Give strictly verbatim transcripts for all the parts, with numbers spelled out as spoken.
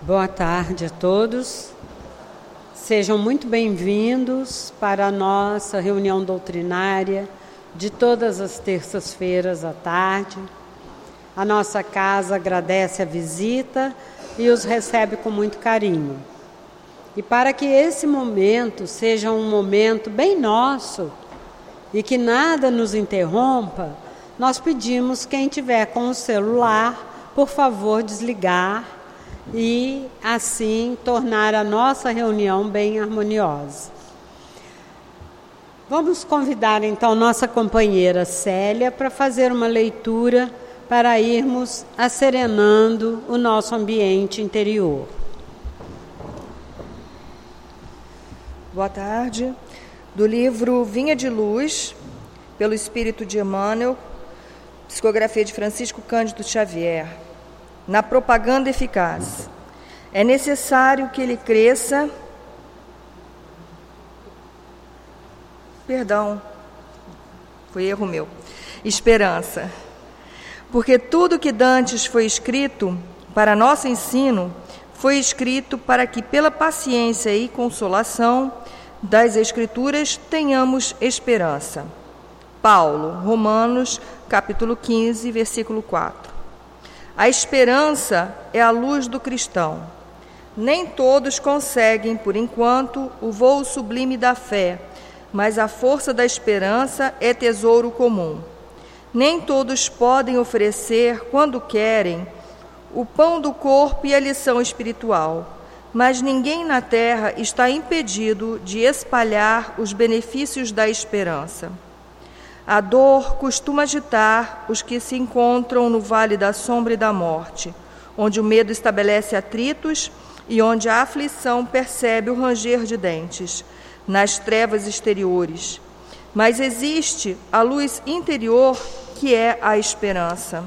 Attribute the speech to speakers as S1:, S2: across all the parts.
S1: Boa tarde a todos. Sejam muito bem-vindos para a nossa reunião doutrinária de todas as terças-feiras à tarde. A nossa casa agradece a visita e os recebe com muito carinho. E para que esse momento seja um momento bem nosso e que nada nos interrompa, nós pedimos quem tiver com o celular, por favor, desligar e assim tornar a nossa reunião bem harmoniosa. Vamos convidar então nossa companheira Célia para fazer uma leitura para irmos asserenando o nosso ambiente interior.
S2: Boa tarde. Do livro Vinha de Luz, pelo Espírito de Emmanuel, psicografia de Francisco Cândido Xavier. Na propaganda eficaz. É necessário que ele cresça. Perdão, foi erro meu. Esperança. Porque tudo que dantes foi escrito para nosso ensino, foi escrito para que, pela paciência e consolação das Escrituras, tenhamos esperança. Paulo, Romanos, capítulo quinze, versículo quatro. A esperança é a luz do cristão. Nem todos conseguem, por enquanto, o voo sublime da fé, mas a força da esperança é tesouro comum. Nem todos podem oferecer, quando querem, o pão do corpo e a lição espiritual, mas ninguém na terra está impedido de espalhar os benefícios da esperança. A dor costuma agitar os que se encontram no vale da sombra e da morte, onde o medo estabelece atritos e onde a aflição percebe o ranger de dentes, nas trevas exteriores. Mas existe a luz interior, que é a esperança.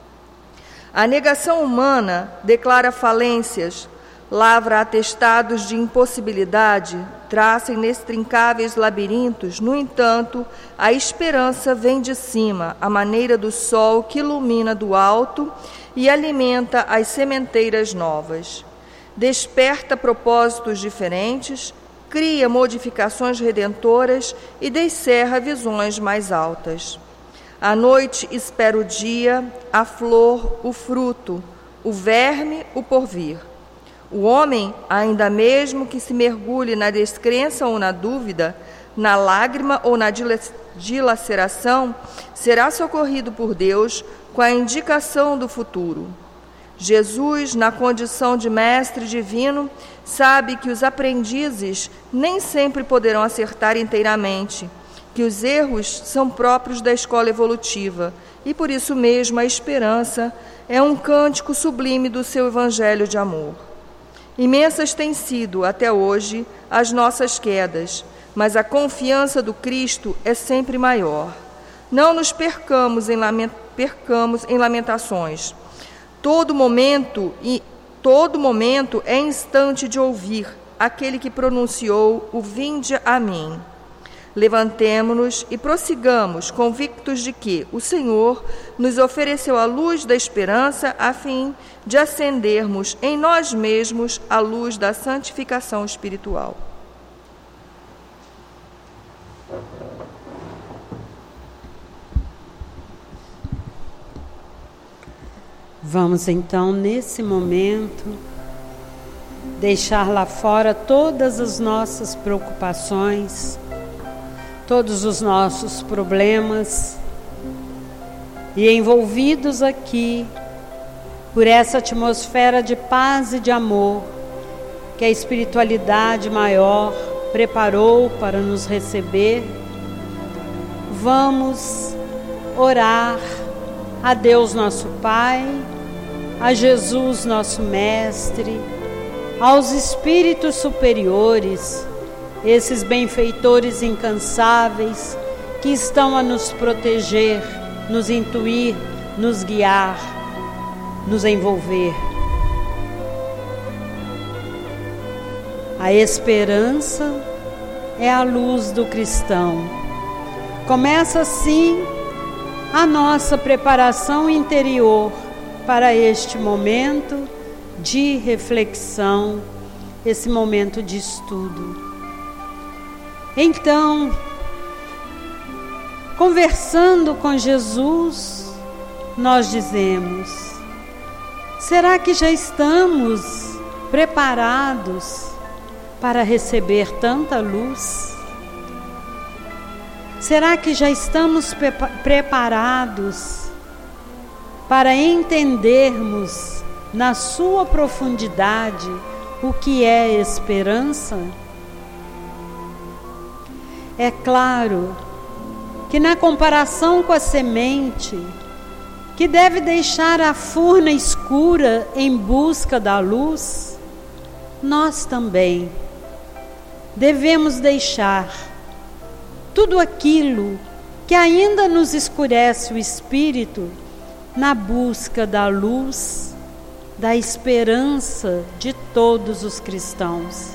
S2: A negação humana declara falências, lavra atestados de impossibilidade, traça inextricáveis labirintos. No entanto, a esperança vem de cima, à maneira do sol que ilumina do alto e alimenta as sementeiras novas. Desperta propósitos diferentes, cria modificações redentoras e descerra visões mais altas. A noite espera o dia, a flor, o fruto, o verme, o porvir. O homem, ainda mesmo que se mergulhe na descrença ou na dúvida, na lágrima ou na dilaceração, será socorrido por Deus com a indicação do futuro. Jesus, na condição de mestre divino, sabe que os aprendizes nem sempre poderão acertar inteiramente, que os erros são próprios da escola evolutiva e, por isso mesmo, a esperança é um cântico sublime do seu evangelho de amor. Imensas têm sido, até hoje, as nossas quedas, mas a confiança do Cristo é sempre maior. Não nos percamos em, lament... percamos em lamentações. Todo momento, e... Todo momento é instante de ouvir aquele que pronunciou o vinde a mim. Levantemo-nos e prossigamos, convictos de que o Senhor nos ofereceu a luz da esperança a fim de acendermos em nós mesmos a luz da santificação espiritual.
S1: Vamos então, nesse momento, deixar lá fora todas as nossas preocupações, todos os nossos problemas, e envolvidos aqui por essa atmosfera de paz e de amor que a espiritualidade maior preparou para nos receber, vamos orar a Deus nosso Pai, a Jesus nosso Mestre, aos espíritos superiores, esses benfeitores incansáveis que estão a nos proteger, nos intuir, nos guiar, nos envolver. A esperança é a luz do cristão. Começa assim a nossa preparação interior para este momento de reflexão, esse momento de estudo. Então, conversando com Jesus, nós dizemos: será que já estamos preparados para receber tanta luz? Será que já estamos pre- preparados para entendermos na sua profundidade o que é esperança? É claro que na comparação com a semente, que deve deixar a furna escura em busca da luz, nós também devemos deixar tudo aquilo que ainda nos escurece o espírito na busca da luz, da esperança de todos os cristãos.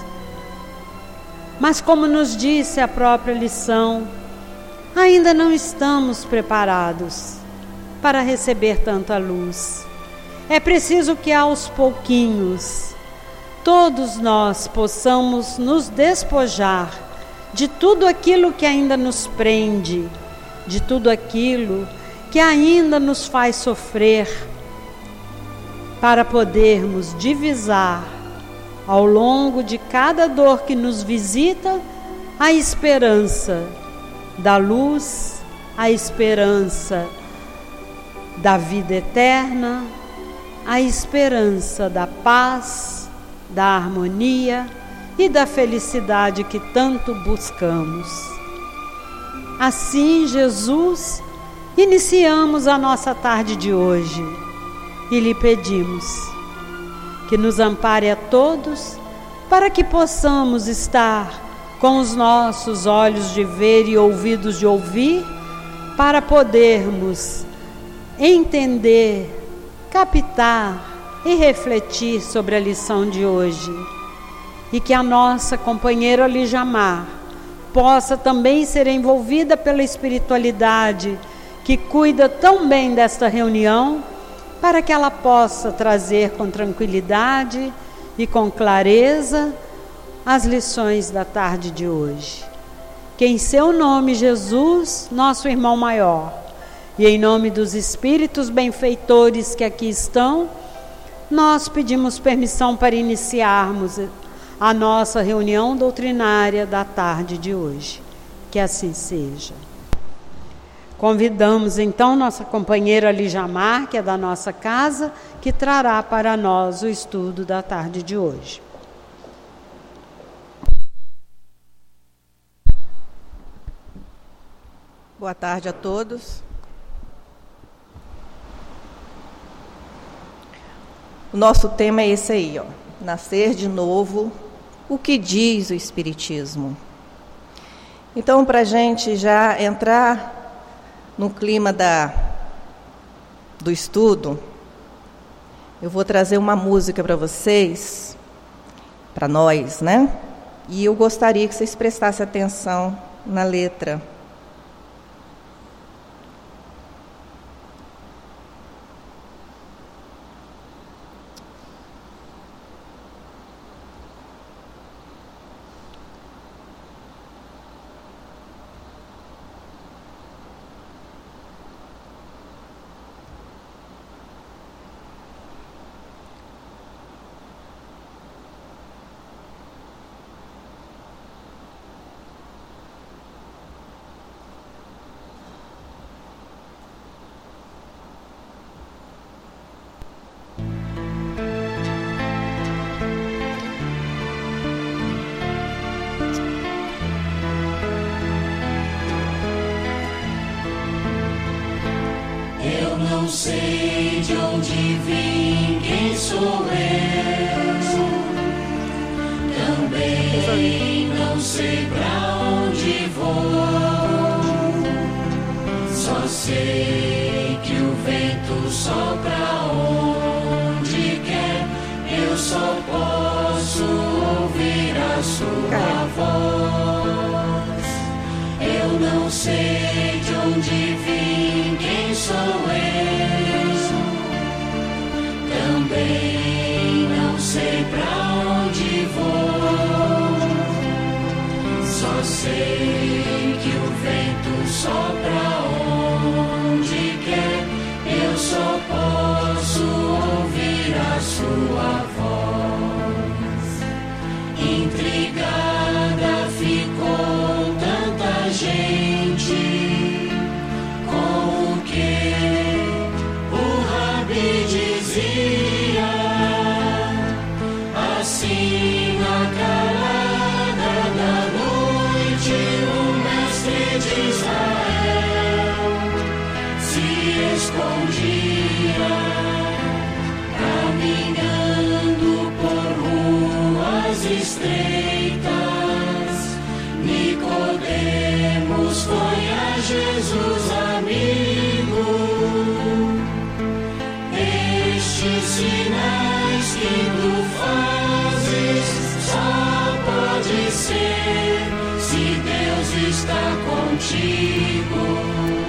S1: Mas, como nos disse a própria lição, ainda não estamos preparados para receber tanta luz. É preciso que aos pouquinhos todos nós possamos nos despojar de tudo aquilo que ainda nos prende, de tudo aquilo que ainda nos faz sofrer, para podermos divisar ao longo de cada dor que nos visita a esperança da luz, a esperança da vida eterna, a esperança da paz, da harmonia e da felicidade que tanto buscamos. Assim, Jesus, iniciamos a nossa tarde de hoje e lhe pedimos que nos ampare a todos para que possamos estar com os nossos olhos de ver e ouvidos de ouvir, para podermos entender, captar e refletir sobre a lição de hoje. E que a nossa companheira Lijamar possa também ser envolvida pela espiritualidade que cuida tão bem desta reunião, para que ela possa trazer com tranquilidade e com clareza as lições da tarde de hoje. Que em seu nome, Jesus, nosso irmão maior, e em nome dos espíritos benfeitores que aqui estão, nós pedimos permissão para iniciarmos a nossa reunião doutrinária da tarde de hoje. Que assim seja. Convidamos então nossa companheira Lijamar, que é da nossa casa, que trará para nós o estudo da tarde de hoje.
S3: Boa tarde a todos. O nosso tema é esse aí, ó. Nascer de novo, o que diz o Espiritismo? Então, para a gente já entrar no clima da, do estudo, eu vou trazer uma música para vocês, para nós, né? E eu gostaria que vocês prestassem atenção na letra.
S4: Não sei de onde vim, quem sou eu. Também não sei pra onde vou. Só sei que o vento sopra onde quer. Eu só posso ouvir a sua voz. Eu não sei de onde vim, quem sou eu. Também não gente com o que o Rabi dizia. Assim na calada da noite o mestre de Israel se escondia, caminhando por ruas estreitas. Nicodemos foi a Jesus amigo. Estes sinais que tu fazes só pode ser se Deus está contigo.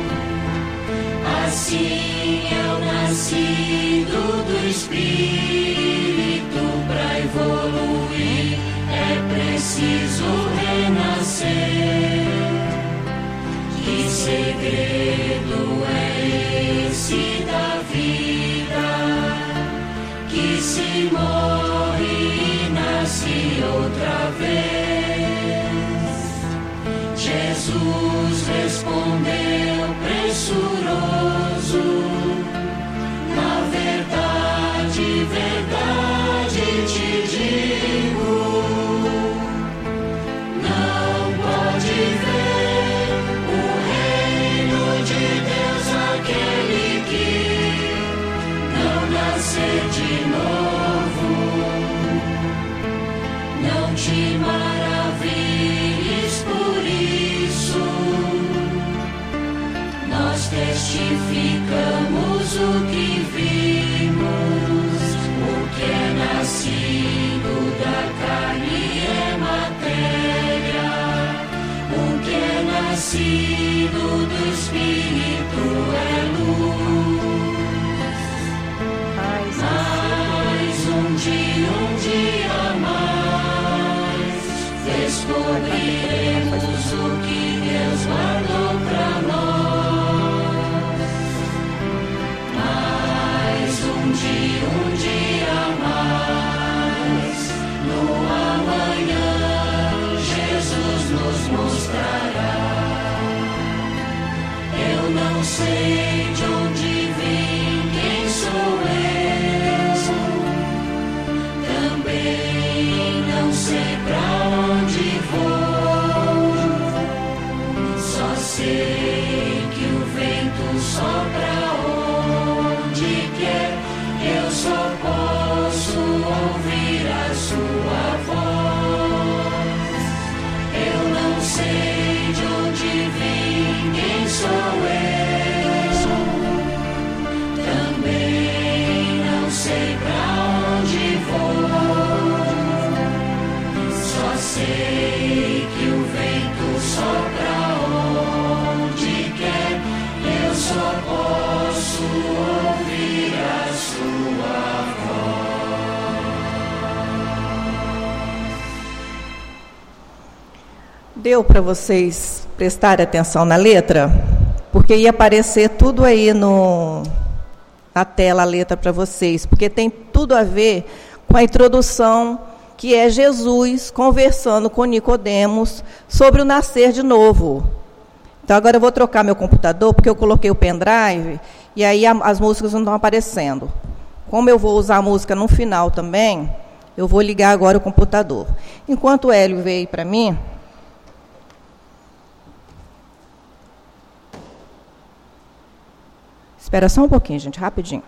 S4: Assim é o nascido do Espírito. Para evoluir é preciso renascer. Que segredo é esse da vida, que se morre e nasce outra vez? Jesus respondeu pressuroso: na verdade, verdade te digo, não pode ver o reino de Deus aquele que não nascer de novo. Não te maravilhes por isso, nós testificamos o que vimos. O que é nascido da carne é matéria, o que é nascido do Espírito é luz. Mais um dia, um dia mais, descobriremos o que Deus guardou para nós. Mais um dia, um dia mais, no amanhã Jesus nos mostrará. Eu não sei de onde vim, quem sou eu, também não sei pra onde vou, só sei que o vento sopra onde quer, eu só posso ouvir a sua voz. Eu não sei de onde vim, quem sou eu, também não sei pra onde vou, só sei que o vento sopra onde quer, eu só posso ouvir a sua voz.
S3: Deu para vocês prestarem atenção na letra? Porque ia aparecer tudo aí no, na tela, a letra para vocês, porque tem tudo a ver com a introdução, que é Jesus conversando com Nicodemos sobre o nascer de novo. Então, agora eu vou trocar meu computador, porque eu coloquei o pendrive, e aí a, as músicas não estão aparecendo. Como eu vou usar a música no final também, eu vou ligar agora o computador. Enquanto o Hélio veio para mim... Espera só um pouquinho, gente, rapidinho.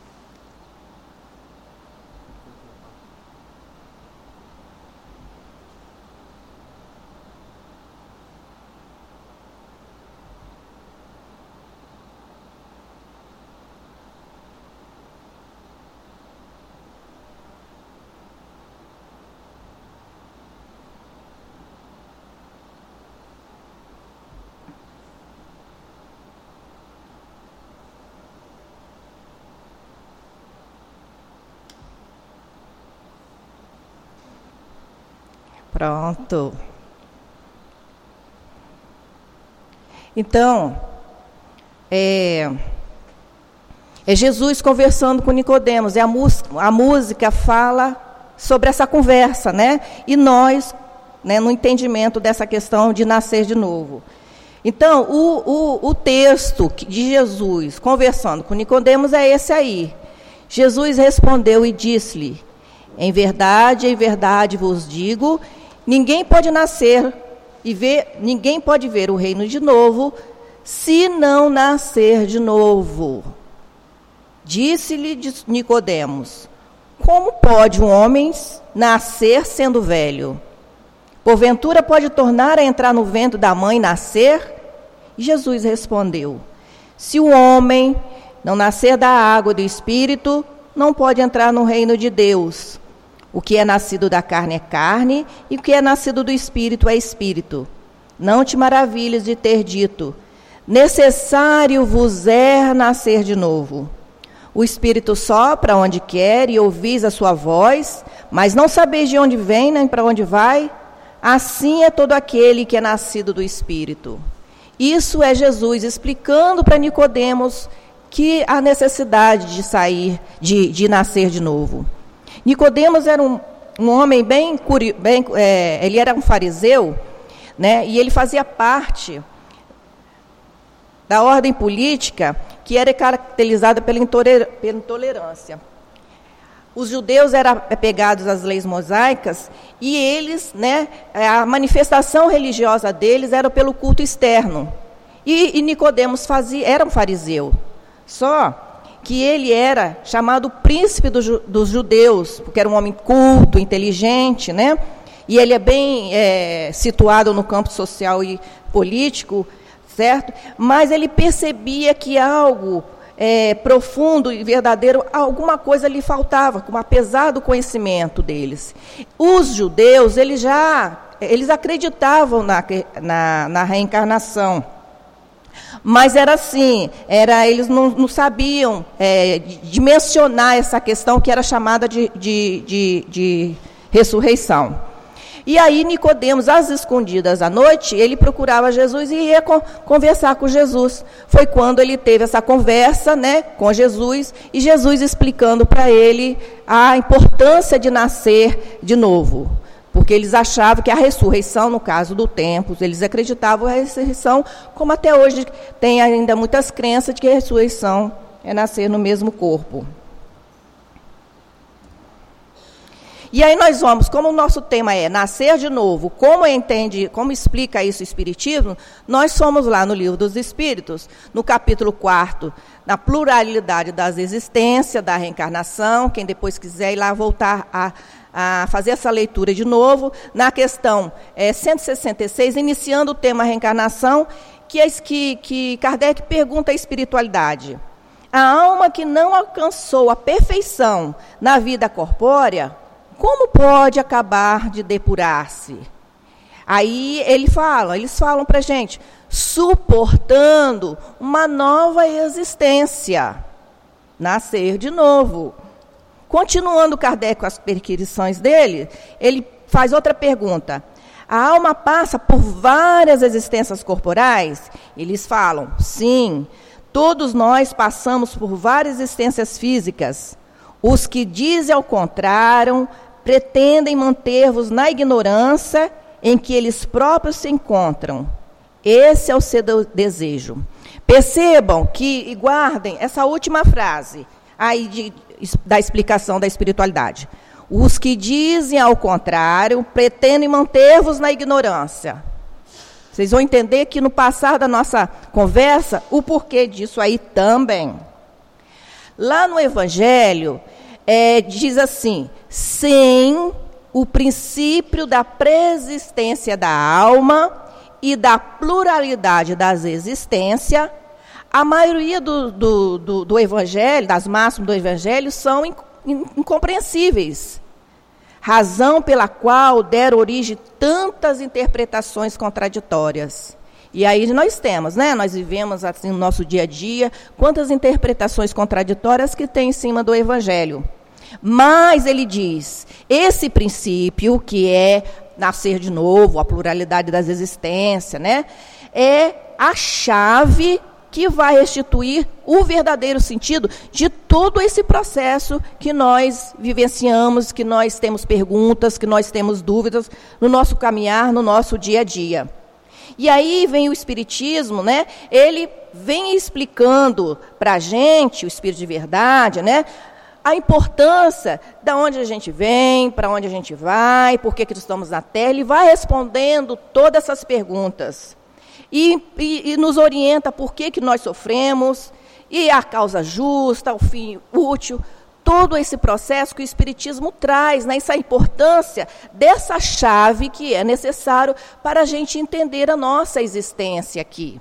S3: Pronto. Então, é, é Jesus conversando com Nicodemos, e a, a música fala sobre essa conversa, né? E nós, né, no entendimento dessa questão de nascer de novo. Então, o, o, o texto de Jesus conversando com Nicodemos é esse aí. Jesus respondeu e disse-lhe: em verdade, em verdade vos digo, ninguém pode nascer e ver, ninguém pode ver o reino de novo, se não nascer de novo. Disse-lhe Nicodemos: como pode um homem nascer sendo velho? Porventura pode tornar a entrar no ventre da mãe e nascer? E Jesus respondeu: se o homem não nascer da água e do Espírito, não pode entrar no reino de Deus. O que é nascido da carne é carne, e o que é nascido do Espírito é Espírito. Não te maravilhes de ter dito: necessário vos é nascer de novo. O Espírito sopra onde quer e ouvis a sua voz, mas não sabeis de onde vem nem para onde vai. Assim é todo aquele que é nascido do Espírito. Isso é Jesus explicando para Nicodemos que a necessidade de sair, de, de nascer de novo. Nicodemos era um, um homem bem, bem é, ele era um fariseu, né, e ele fazia parte da ordem política que era caracterizada pela intolerância. Os judeus eram apegados às leis mosaicas e eles, né, a manifestação religiosa deles era pelo culto externo. E, e Nicodemos fazia, era um fariseu, só que ele era chamado príncipe do, dos judeus, porque era um homem culto, inteligente, né? E ele é bem é, situado no campo social e político, certo? Mas ele percebia que algo É, profundo e verdadeiro, alguma coisa lhe faltava, apesar do conhecimento deles. Os judeus, eles já eles acreditavam na, na, na reencarnação, mas era assim, era, eles não, não sabiam é, dimensionar essa questão que era chamada de, de, de, de ressurreição. E aí Nicodemos, às escondidas à noite, ele procurava Jesus e ia con- conversar com Jesus. Foi quando ele teve essa conversa, né, com Jesus, e Jesus explicando para ele a importância de nascer de novo. Porque eles achavam que a ressurreição, no caso do templo, eles acreditavam na ressurreição, como até hoje tem ainda muitas crenças de que a ressurreição é nascer no mesmo corpo. E aí nós vamos, como o nosso tema é nascer de novo, como entende, como explica isso o Espiritismo, nós somos lá no Livro dos Espíritos, no capítulo quarto, na pluralidade das existências, da reencarnação, quem depois quiser ir lá voltar a, a fazer essa leitura de novo, na questão é, cento e sessenta e seis, iniciando o tema reencarnação, que, é, que, que Kardec pergunta à espiritualidade. A alma que não alcançou a perfeição na vida corpórea, como pode acabar de depurar-se? Aí ele fala, eles falam para a gente, suportando uma nova existência, nascer de novo. Continuando Kardec com as perquisições dele, ele faz outra pergunta. A alma passa por várias existências corporais? Eles falam, sim, todos nós passamos por várias existências físicas. Os que dizem ao contrário pretendem manter-vos na ignorância em que eles próprios se encontram. Esse é o seu desejo. Percebam que, e guardem essa última frase aí de, da explicação da espiritualidade. Os que dizem ao contrário pretendem manter-vos na ignorância. Vocês vão entender que no passar da nossa conversa, o porquê disso aí também. Lá no Evangelho, É, diz assim, sem o princípio da preexistência da alma e da pluralidade das existências, a maioria do, do, do, do Evangelho, das máximas do Evangelho, são incompreensíveis. Razão pela qual deram origem tantas interpretações contraditórias. E aí nós temos, né? Nós vivemos assim no nosso dia a dia, quantas interpretações contraditórias que tem em cima do Evangelho. Mas ele diz, esse princípio, que é nascer de novo, a pluralidade das existências, né? É a chave que vai restituir o verdadeiro sentido de todo esse processo que nós vivenciamos, que nós temos perguntas, que nós temos dúvidas no nosso caminhar, no nosso dia a dia. E aí vem o Espiritismo, né? Ele vem explicando para a gente, o Espírito de Verdade, né? A importância de onde a gente vem, para onde a gente vai, por que, que estamos na Terra. Ele vai respondendo todas essas perguntas. E, e, e nos orienta por que, que nós sofremos, e a causa justa, o fim útil. Todo esse processo que o Espiritismo traz, né, essa importância dessa chave que é necessário para a gente entender a nossa existência aqui.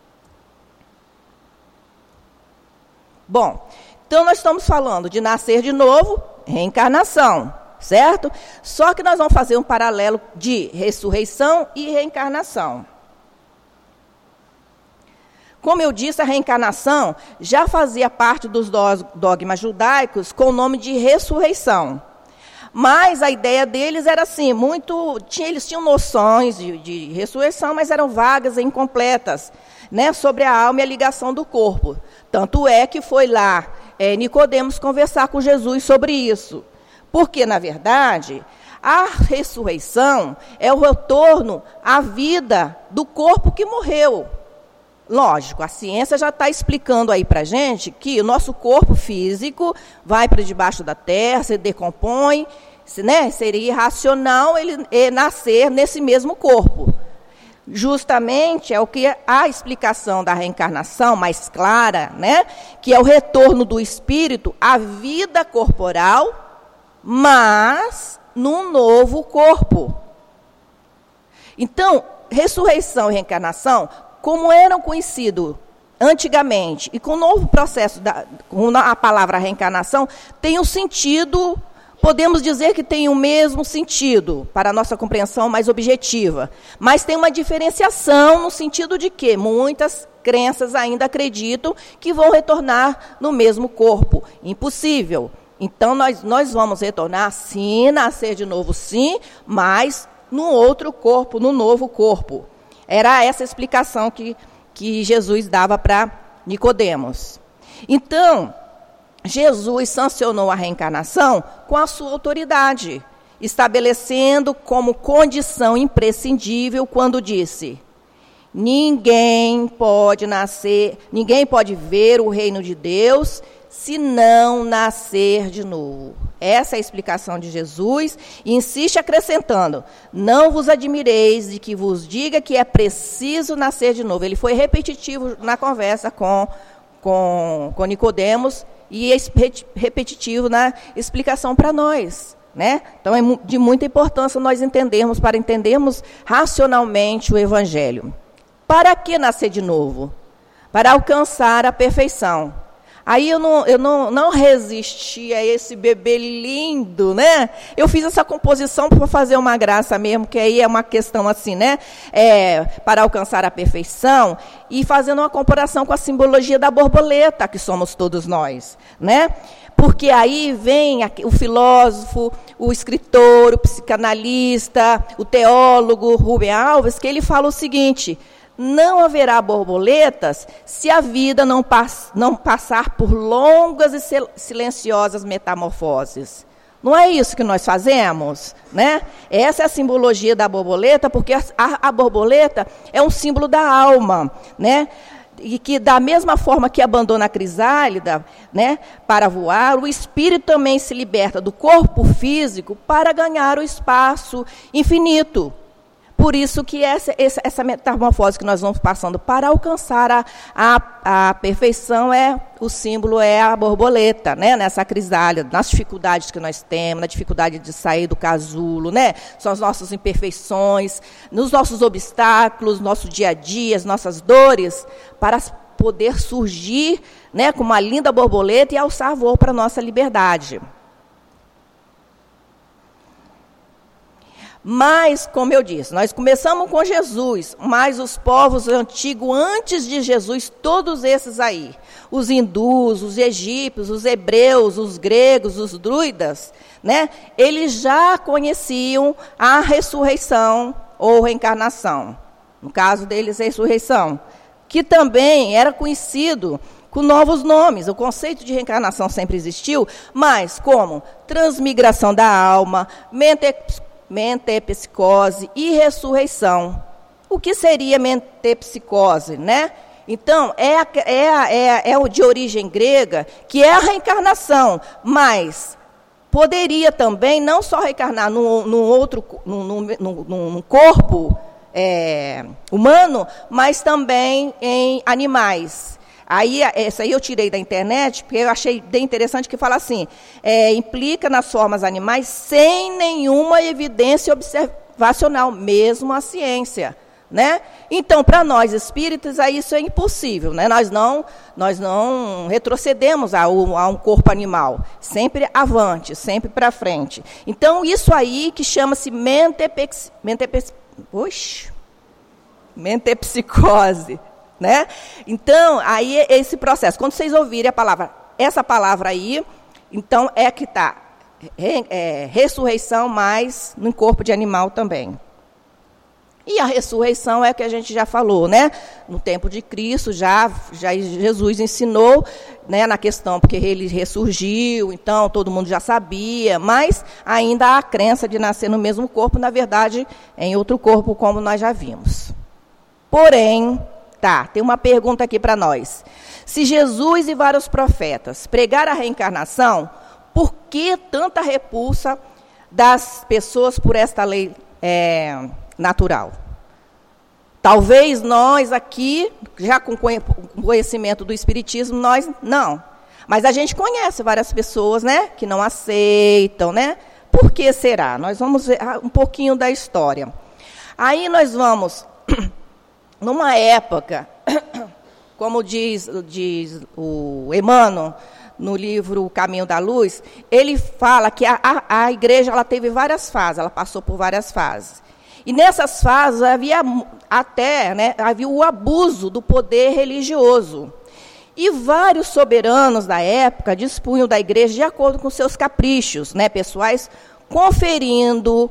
S3: Bom, então nós estamos falando de nascer de novo, reencarnação, certo? Só que nós vamos fazer um paralelo de ressurreição e reencarnação. Como eu disse, a reencarnação já fazia parte dos dogmas judaicos com o nome de ressurreição. Mas a ideia deles era assim, muito, tinha, eles tinham noções de, de ressurreição, mas eram vagas e incompletas, né, sobre a alma e a ligação do corpo. Tanto é que foi lá é, Nicodemos conversar com Jesus sobre isso. Porque, na verdade, a ressurreição é o retorno à vida do corpo que morreu. Lógico, a ciência já está explicando aí para a gente que o nosso corpo físico vai para debaixo da terra, se decompõe, né? Seria irracional ele, ele nascer nesse mesmo corpo. Justamente é o que a explicação da reencarnação mais clara, né? Que é o retorno do espírito à vida corporal, mas num novo corpo. Então, ressurreição e reencarnação, como eram conhecidos antigamente, e com o novo processo, da, com a palavra reencarnação, tem um sentido, podemos dizer que tem o mesmo sentido, para a nossa compreensão mais objetiva, mas tem uma diferenciação no sentido de que muitas crenças ainda acreditam que vão retornar no mesmo corpo. Impossível. Então, nós, nós vamos retornar, sim, nascer de novo, sim, mas no outro corpo, no novo corpo. Era essa a explicação que, que Jesus dava para Nicodemos. Então, Jesus sancionou a reencarnação com a sua autoridade, estabelecendo como condição imprescindível quando disse: ninguém pode nascer, ninguém pode ver o reino de Deus se não nascer de novo. Essa é a explicação de Jesus, e insiste acrescentando: não vos admireis de que vos diga que é preciso nascer de novo. Ele foi repetitivo na conversa com, com, com Nicodemos e repetitivo na explicação para nós, né? Então é de muita importância nós entendermos, para entendermos racionalmente o Evangelho. Para que nascer de novo? Para alcançar a perfeição. Aí eu não, eu não, não resisti a esse bebê lindo, né? Eu fiz essa composição para fazer uma graça mesmo, que aí é uma questão assim, né? É, para alcançar a perfeição, e fazendo uma comparação com a simbologia da borboleta, que somos todos nós, né? Porque aí vem o filósofo, o escritor, o psicanalista, o teólogo Rubem Alves, que ele fala o seguinte: não haverá borboletas se a vida não, pass- não passar por longas e sil- silenciosas metamorfoses. Não é isso que nós fazemos, né? Essa é a simbologia da borboleta, porque a, a, a borboleta é um símbolo da alma, né? E que, da mesma forma que abandona a crisálida, né, para voar, o espírito também se liberta do corpo físico para ganhar o espaço infinito. Por isso que essa, essa, essa metamorfose que nós vamos passando para alcançar a, a, a perfeição, é, o símbolo é a borboleta, né, nessa crisálida, nas dificuldades que nós temos, na dificuldade de sair do casulo, né, são as nossas imperfeições, nos nossos obstáculos, nosso dia a dia, as nossas dores, para poder surgir, né, com uma linda borboleta e alçar voo para a nossa liberdade. Mas, como eu disse, nós começamos com Jesus, mas os povos antigos, antes de Jesus, todos esses aí, os hindus, os egípcios, os hebreus, os gregos, os druidas, né, eles já conheciam a ressurreição ou reencarnação. No caso deles, a ressurreição, que também era conhecido com novos nomes. O conceito de reencarnação sempre existiu, mas como transmigração da alma, mente metempsicose e ressurreição. O que seria metempsicose, né? Então, é, a, é, a, é, a, é o de origem grega, que é a reencarnação, mas poderia também não só reencarnar num, num outro num, num, num corpo é, humano, mas também em animais. Aí, essa aí eu tirei da internet, porque eu achei bem interessante que fala assim, é, implica nas formas animais sem nenhuma evidência observacional, mesmo a ciência. Né? Então, para nós espíritas, aí isso é impossível, né? Nós não, nós não retrocedemos a, a um corpo animal, sempre avante, sempre para frente. Então, isso aí que chama-se mentepex, mentepex, oxe, mentepsicose, né? Então, aí é esse processo. Quando vocês ouvirem a palavra, essa palavra aí, então é que está é, é, ressurreição, mas no corpo de animal também. E a ressurreição é o que a gente já falou, né? No tempo de Cristo, já, já Jesus ensinou, né, na questão, porque ele ressurgiu, então todo mundo já sabia, mas ainda há a crença de nascer no mesmo corpo, na verdade, em outro corpo, como nós já vimos. Porém, tá, tem uma pergunta aqui para nós. Se Jesus e vários profetas pregaram a reencarnação, por que tanta repulsa das pessoas por esta lei é, natural? Talvez nós aqui, já com conhecimento do Espiritismo, nós não. Mas a gente conhece várias pessoas, né, que não aceitam, né? Por que será? Nós vamos ver um pouquinho da história. Aí nós vamos, numa época, como diz, diz o Emmanuel, no livro O Caminho da Luz, ele fala que a, a, a igreja ela teve várias fases, ela passou por várias fases. E nessas fases havia até, né, havia o abuso do poder religioso. E vários soberanos da época dispunham da igreja de acordo com seus caprichos, né, pessoais, conferindo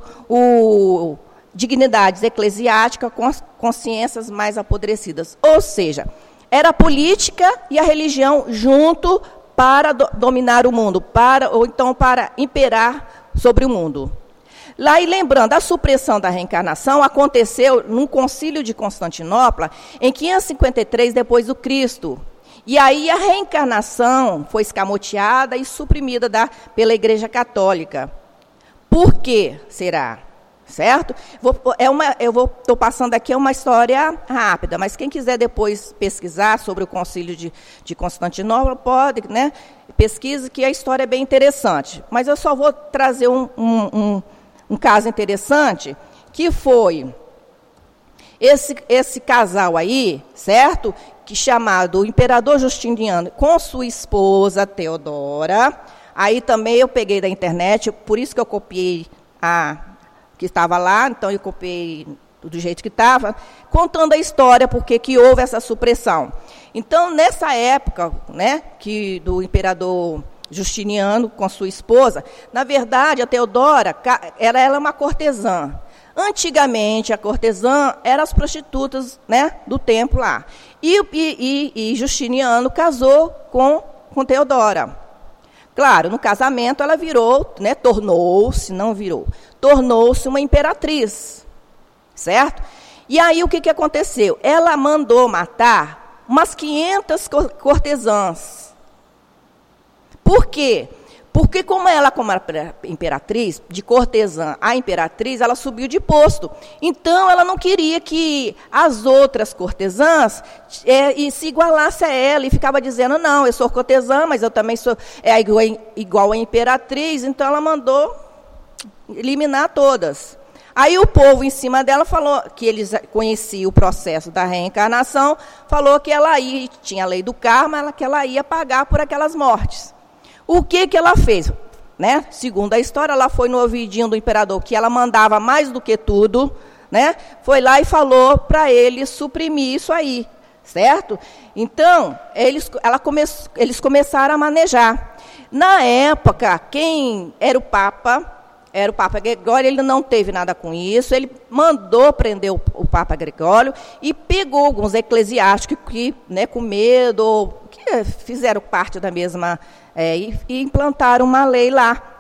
S3: o, dignidades eclesiásticas com as consciências mais apodrecidas. Ou seja, era a política e a religião junto para do, dominar o mundo, para, ou então para imperar sobre o mundo. Lá, e lembrando, a supressão da reencarnação aconteceu num concílio de Constantinopla, em quinhentos e cinquenta e três depois do Cristo. E aí a reencarnação foi escamoteada e suprimida da, pela Igreja Católica. Por que será? Certo? Vou, é uma, eu estou passando aqui uma história rápida, mas quem quiser depois pesquisar sobre o concílio de, de Constantinopla, pode, né? Pesquise, que a história é bem interessante. Mas eu só vou trazer um... um, um Um caso interessante, que foi esse, esse casal aí, certo? Que chamado o imperador Justiniano com sua esposa Teodora. Aí também eu peguei da internet, por isso que eu copiei a que estava lá, então eu copiei do jeito que estava, contando a história, porque que houve essa supressão. Então, nessa época, né, que do imperador Justiniano com sua esposa, na verdade, a Teodora, ela era uma cortesã. Antigamente, a cortesã eram as prostitutas, né, do templo lá. E, e, e Justiniano casou com, com Teodora. Claro, no casamento ela virou, né, tornou-se, não virou, tornou-se uma imperatriz, certo? E aí o que, que aconteceu? Ela mandou matar umas quinhentas cortesãs. Por quê? Porque como ela, como imperatriz, de cortesã a imperatriz, ela subiu de posto. Então, ela não queria que as outras cortesãs é, e se igualassem a ela, e ficava dizendo, não, eu sou cortesã, mas eu também sou é, igual, igual a imperatriz, então ela mandou eliminar todas. Aí o povo em cima dela falou, que eles conheciam o processo da reencarnação, falou que ela ia, tinha a lei do karma, ela, que ela ia pagar por aquelas mortes. O que, que ela fez? Né? Segundo a história, ela foi no ouvidinho do imperador, que ela mandava mais do que tudo, né? Foi lá e falou para ele suprimir isso aí, certo? Então, eles, ela come, eles começaram a manejar. Na época, quem era o Papa, era o Papa Gregório, ele não teve nada com isso, ele mandou prender o, o Papa Gregório e pegou alguns eclesiásticos que, né, com medo, que fizeram parte da mesma... É, e, e implantaram uma lei lá,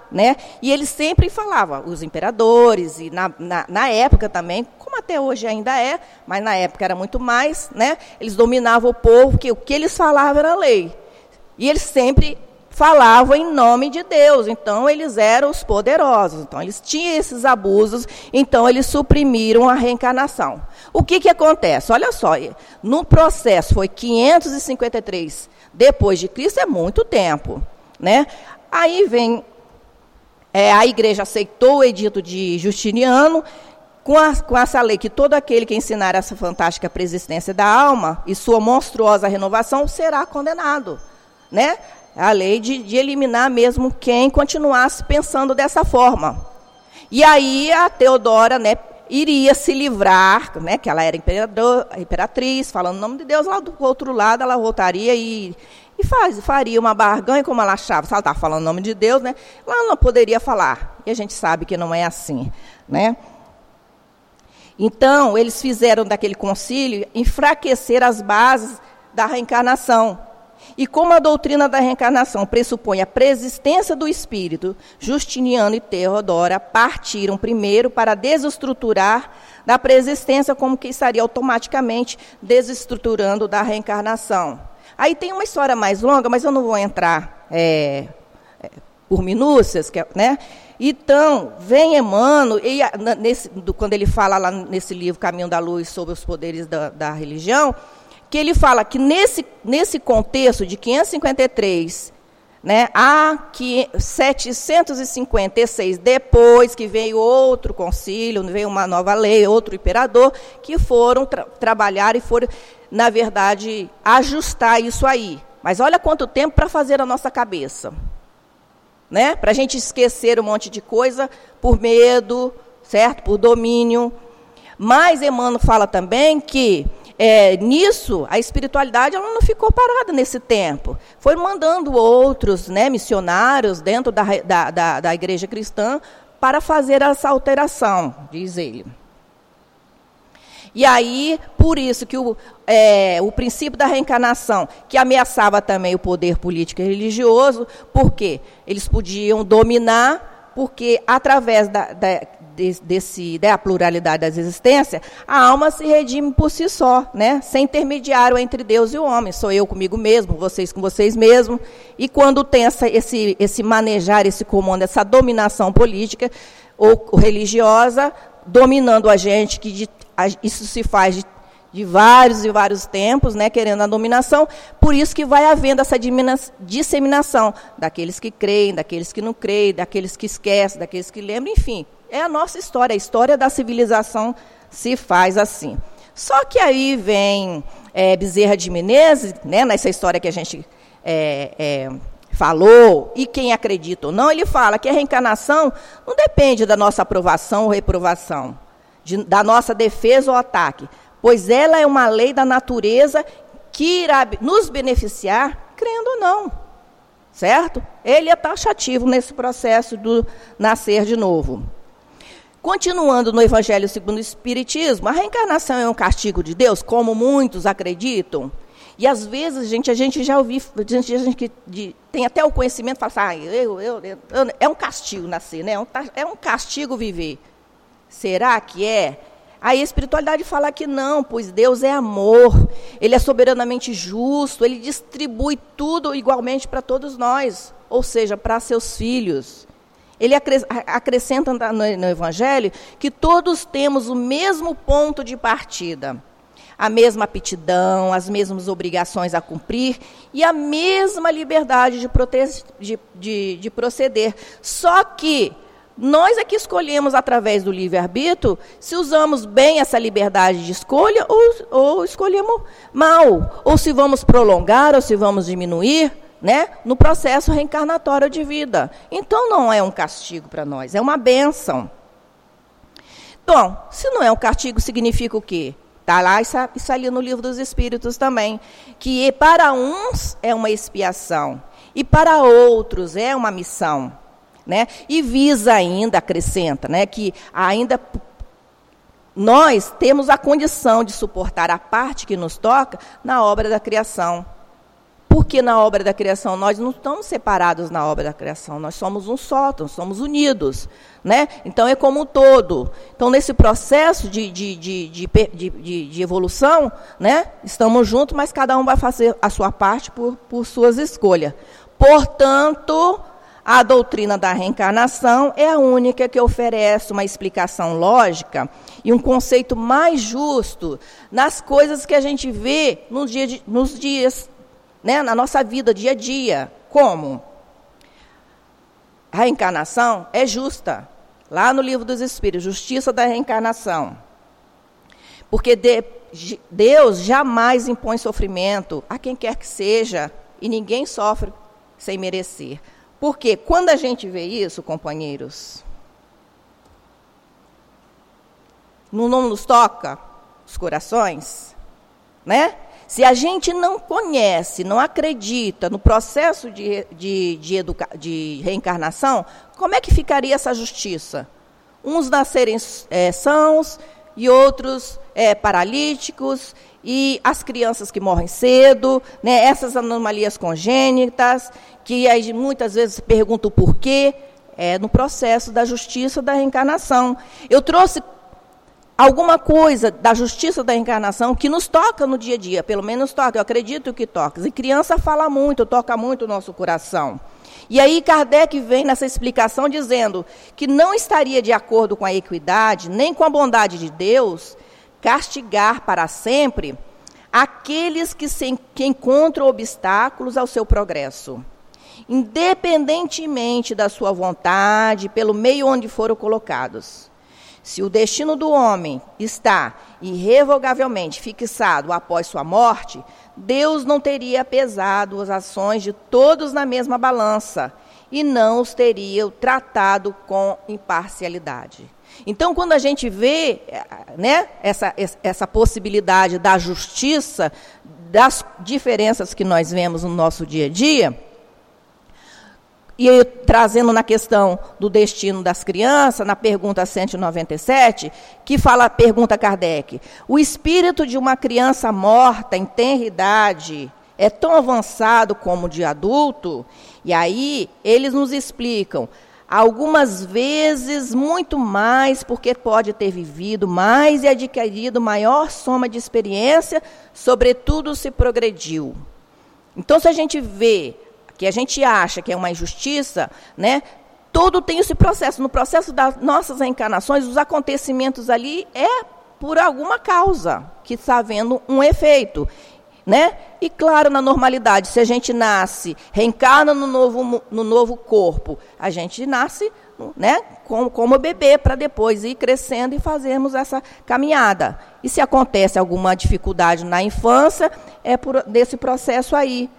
S3: né? E eles sempre falavam, os imperadores, e na, na, na época também, como até hoje ainda é, mas na época era muito mais, né? Eles dominavam o povo, que o que eles falavam era lei. E eles sempre falavam em nome de Deus, então eles eram os poderosos, então eles tinham esses abusos, então eles suprimiram a reencarnação. O que que acontece? Olha só, no processo foi quinhentos e cinquenta e três depois de Cristo, é muito tempo, né? Aí vem, é, a igreja aceitou o edito de Justiniano, com, a, com essa lei que todo aquele que ensinar essa fantástica preexistência da alma e sua monstruosa renovação será condenado, né? A lei de, de eliminar mesmo quem continuasse pensando dessa forma. E aí a Teodora, né, iria se livrar, né, que ela era imperador, imperatriz, falando o nome de Deus, lá do outro lado ela voltaria e, e faz, faria uma barganha, como ela achava, se ela estava falando o nome de Deus, né, ela não poderia falar. E a gente sabe que não é assim, né? Então, eles fizeram daquele concílio enfraquecer as bases da reencarnação. E como a doutrina da reencarnação pressupõe a preexistência do espírito, Justiniano e Teodora partiram primeiro para desestruturar da preexistência, como que estaria automaticamente desestruturando da reencarnação. Aí tem uma história mais longa, mas eu não vou entrar é, é, por minúcias, que, né? Então, vem Emmanuel, e, nesse, do, quando ele fala lá nesse livro Caminho da Luz sobre os poderes da, da religião, que ele fala que nesse, nesse contexto de quinhentos e cinquenta e três, né, a setecentos e cinquenta e seis, depois que veio outro concílio, veio uma nova lei, outro imperador, que foram tra trabalhar e foram, na verdade, ajustar isso aí. Mas olha quanto tempo para fazer a nossa cabeça, né? Para a gente esquecer um monte de coisa por medo, certo? Por domínio. Mas Emmanuel fala também que É, nisso, a espiritualidade ela não ficou parada nesse tempo. Foi mandando outros, né, missionários dentro da, da, da, da igreja cristã para fazer essa alteração, diz ele. E aí, por isso que o, é, o princípio da reencarnação, que ameaçava também o poder político e religioso, porque eles podiam dominar, porque através da... da Desse, da pluralidade das existências, a alma se redime por si só, né? Sem intermediário entre Deus e o homem. Sou eu comigo mesmo, vocês com vocês mesmos. E quando tem essa, esse, esse manejar, esse comando, essa dominação política ou religiosa, dominando a gente, que de, a, isso se faz de, de vários e vários tempos, né, querendo a dominação, por isso que vai havendo essa disseminação daqueles que creem, daqueles que não creem, daqueles que esquecem, daqueles que lembram, enfim. É a nossa história, a história da civilização se faz assim. Só que aí vem é, Bezerra de Menezes, né, nessa história que a gente é, é, falou, e quem acredita ou não, ele fala que a reencarnação não depende da nossa aprovação ou reprovação, de, da nossa defesa ou ataque, pois ela é uma lei da natureza que irá nos beneficiar, crendo ou não, certo? Ele é taxativo nesse processo do nascer de novo. Continuando no Evangelho segundo o Espiritismo, a reencarnação é um castigo de Deus, como muitos acreditam. E às vezes, gente, a gente já ouviu, gente, a gente que de, tem até o conhecimento, fala assim, ah, eu, eu, eu, é um castigo nascer, né? é, um, é um castigo viver. Será que é? Aí a espiritualidade fala que não, pois Deus é amor, Ele é soberanamente justo, Ele distribui tudo igualmente para todos nós, ou seja, para seus filhos. Ele acrescenta no Evangelho que todos temos o mesmo ponto de partida, a mesma aptidão, as mesmas obrigações a cumprir e a mesma liberdade de, de, de, de proceder. Só que nós é que escolhemos, através do livre-arbítrio, se usamos bem essa liberdade de escolha ou, ou escolhemos mal, ou se vamos prolongar ou se vamos diminuir, né, no processo reencarnatório de vida. Então, não é um castigo para nós, é uma bênção. Então, se não é um castigo, significa o quê? Está lá, isso está ali no Livro dos Espíritos também, que para uns é uma expiação, e para outros é uma missão. Né? E visa ainda, acrescenta, né, que ainda nós temos a condição de suportar a parte que nos toca na obra da criação. Porque na obra da criação nós não estamos separados na obra da criação, nós somos um só, nós somos unidos, né? Então é como um todo. Então nesse processo de, de, de, de, de, de evolução, né? Estamos juntos, mas cada um vai fazer a sua parte por, por suas escolhas. Portanto, a doutrina da reencarnação é a única que oferece uma explicação lógica e um conceito mais justo nas coisas que a gente vê nos dias, nos dias né, na nossa vida, dia a dia. Como? A reencarnação é justa. Lá no Livro dos Espíritos, Justiça da Reencarnação. Porque de, Deus jamais impõe sofrimento a quem quer que seja, e ninguém sofre sem merecer. Porque quando a gente vê isso, companheiros, não, não nos toca os corações, né? Se a gente não conhece, não acredita no processo de, de, de, educa, de reencarnação, como é que ficaria essa justiça? Uns nascerem é, sãos e outros é, paralíticos, e as crianças que morrem cedo, né, essas anomalias congênitas, que aí muitas vezes se perguntam o porquê, é no processo da justiça da reencarnação. Eu trouxe alguma coisa da justiça da reencarnação que nos toca no dia a dia, pelo menos toca, eu acredito que toca. E criança fala muito, toca muito o nosso coração. E aí Kardec vem nessa explicação dizendo que não estaria de acordo com a equidade, nem com a bondade de Deus, castigar para sempre aqueles que, se, que encontram obstáculos ao seu progresso, independentemente da sua vontade, pelo meio onde foram colocados. Se o destino do homem está irrevogavelmente fixado após sua morte, Deus não teria pesado as ações de todos na mesma balança e não os teria tratado com imparcialidade. Então, quando a gente vê, né, essa, essa possibilidade da justiça, das diferenças que nós vemos no nosso dia a dia, e eu, trazendo na questão do destino das crianças, na pergunta cento e noventa e sete, que fala, pergunta Kardec, o espírito de uma criança morta em tenra idade é tão avançado como o de adulto? E aí eles nos explicam, algumas vezes muito mais, porque pode ter vivido mais e adquirido maior soma de experiência, sobretudo se progrediu. Então, se a gente vê que a gente acha que é uma injustiça, né, todo tem esse processo. No processo das nossas reencarnações, os acontecimentos ali é por alguma causa que está havendo um efeito. Né? E claro, na normalidade, se a gente nasce, reencarna no novo, no novo corpo, a gente nasce, né, como, como bebê, para depois ir crescendo e fazermos essa caminhada. E se acontece alguma dificuldade na infância, é por desse processo aí.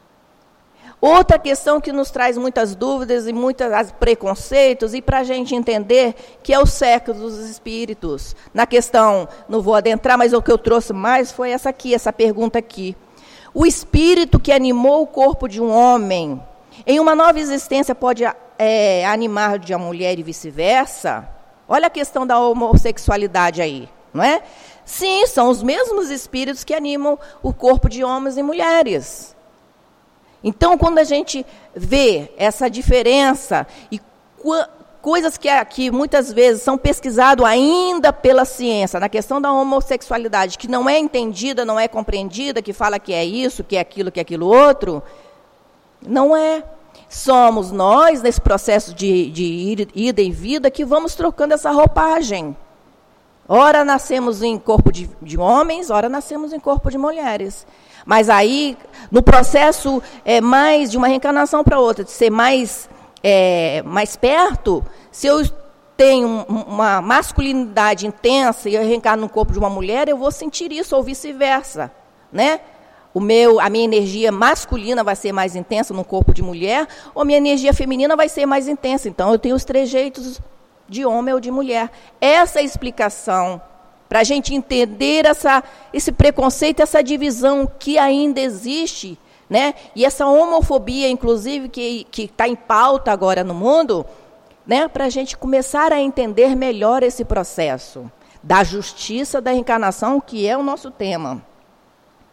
S3: Outra questão que nos traz muitas dúvidas e muitos preconceitos, e para a gente entender que é o século dos espíritos. Na questão, não vou adentrar, mas o que eu trouxe mais foi essa aqui, essa pergunta aqui. O espírito que animou o corpo de um homem, em uma nova existência pode é, animar de uma mulher e vice-versa? Olha a questão da homossexualidade aí, não é? Sim, são os mesmos espíritos que animam o corpo de homens e mulheres. Então, quando a gente vê essa diferença e co- coisas que, que muitas vezes são pesquisadas ainda pela ciência, na questão da homossexualidade, que não é entendida, não é compreendida, que fala que é isso, que é aquilo, que é aquilo outro, não é. Somos nós, nesse processo de, de ida e vida, que vamos trocando essa roupagem. Ora nascemos em corpo de, de homens, ora nascemos em corpo de mulheres. Mas aí, no processo é, mais de uma reencarnação para outra, de ser mais, é, mais perto, se eu tenho uma masculinidade intensa e eu reencarno no corpo de uma mulher, eu vou sentir isso, ou vice-versa. Né? O meu, a minha energia masculina vai ser mais intensa no corpo de mulher, ou a minha energia feminina vai ser mais intensa. Então, eu tenho os trejeitos de homem ou de mulher. Essa é a explicação para a gente entender essa, esse preconceito, essa divisão que ainda existe, né? E essa homofobia, inclusive, que está em pauta agora no mundo, né? Para a gente começar a entender melhor esse processo da justiça da reencarnação, que é o nosso tema.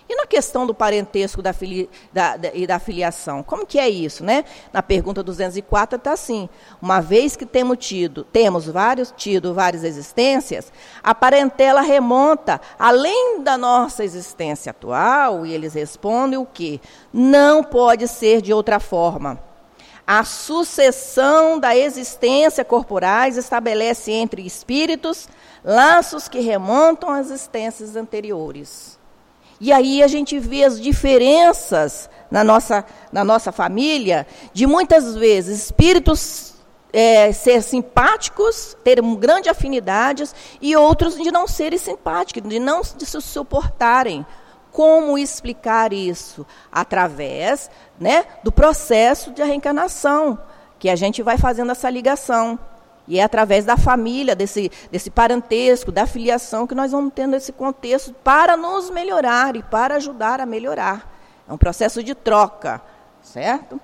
S3: E na questão do parentesco da fili, da, da, e da filiação, como que é isso, né? Na pergunta duzentos e quatro está assim: uma vez que temos tido, temos vários, tido várias existências, a parentela remonta além da nossa existência atual, e eles respondem o quê? Não pode ser de outra forma. A sucessão da existência corporais estabelece entre espíritos laços que remontam às existências anteriores. E aí a gente vê as diferenças na nossa, na nossa família, de muitas vezes espíritos é, ser simpáticos, terem grande afinidades, e outros de não serem simpáticos, de não de se suportarem. Como explicar isso? Através, né, do processo de reencarnação, que a gente vai fazendo essa ligação. E é através da família, desse, desse parentesco, da filiação, que nós vamos tendo esse contexto para nos melhorar e para ajudar a melhorar. É um processo de troca, certo?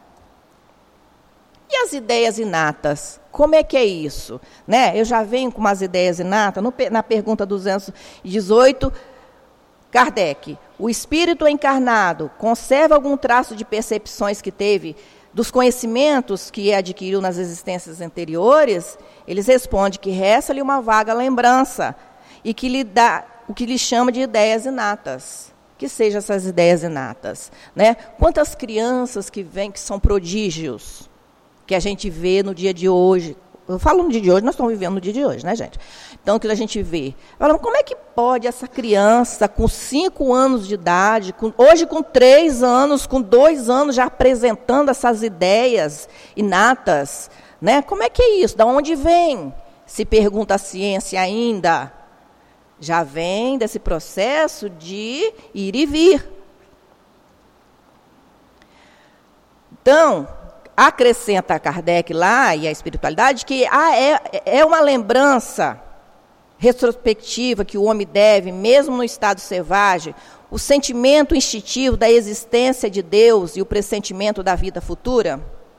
S3: E as ideias inatas? Como é que é isso? Né? Eu já venho com umas ideias inatas. No, na pergunta duzentos e dezoito, Kardec: o espírito encarnado conserva algum traço de percepções que teve dos conhecimentos que adquiriu nas existências anteriores? Eles respondem que resta-lhe uma vaga lembrança e que lhe dá o que lhe chama de ideias inatas. Que sejam essas ideias inatas, né? Quantas crianças que vêm, que são prodígios, que a gente vê no dia de hoje. Eu falo no dia de hoje, nós estamos vivendo no dia de hoje, né, gente? Então, o que a gente vê? Falando, como é que pode essa criança, com cinco anos de idade, com, hoje com três anos, com dois anos, já apresentando essas ideias inatas, né? Como é que é isso? Da onde vem? Se pergunta a ciência ainda. Já vem desse processo de ir e vir. Então, acrescenta Kardec lá, e a espiritualidade, que ah, é, é uma lembrança retrospectiva que o homem deve, mesmo no estado selvagem, o sentimento instintivo da existência de Deus e o pressentimento da vida futura.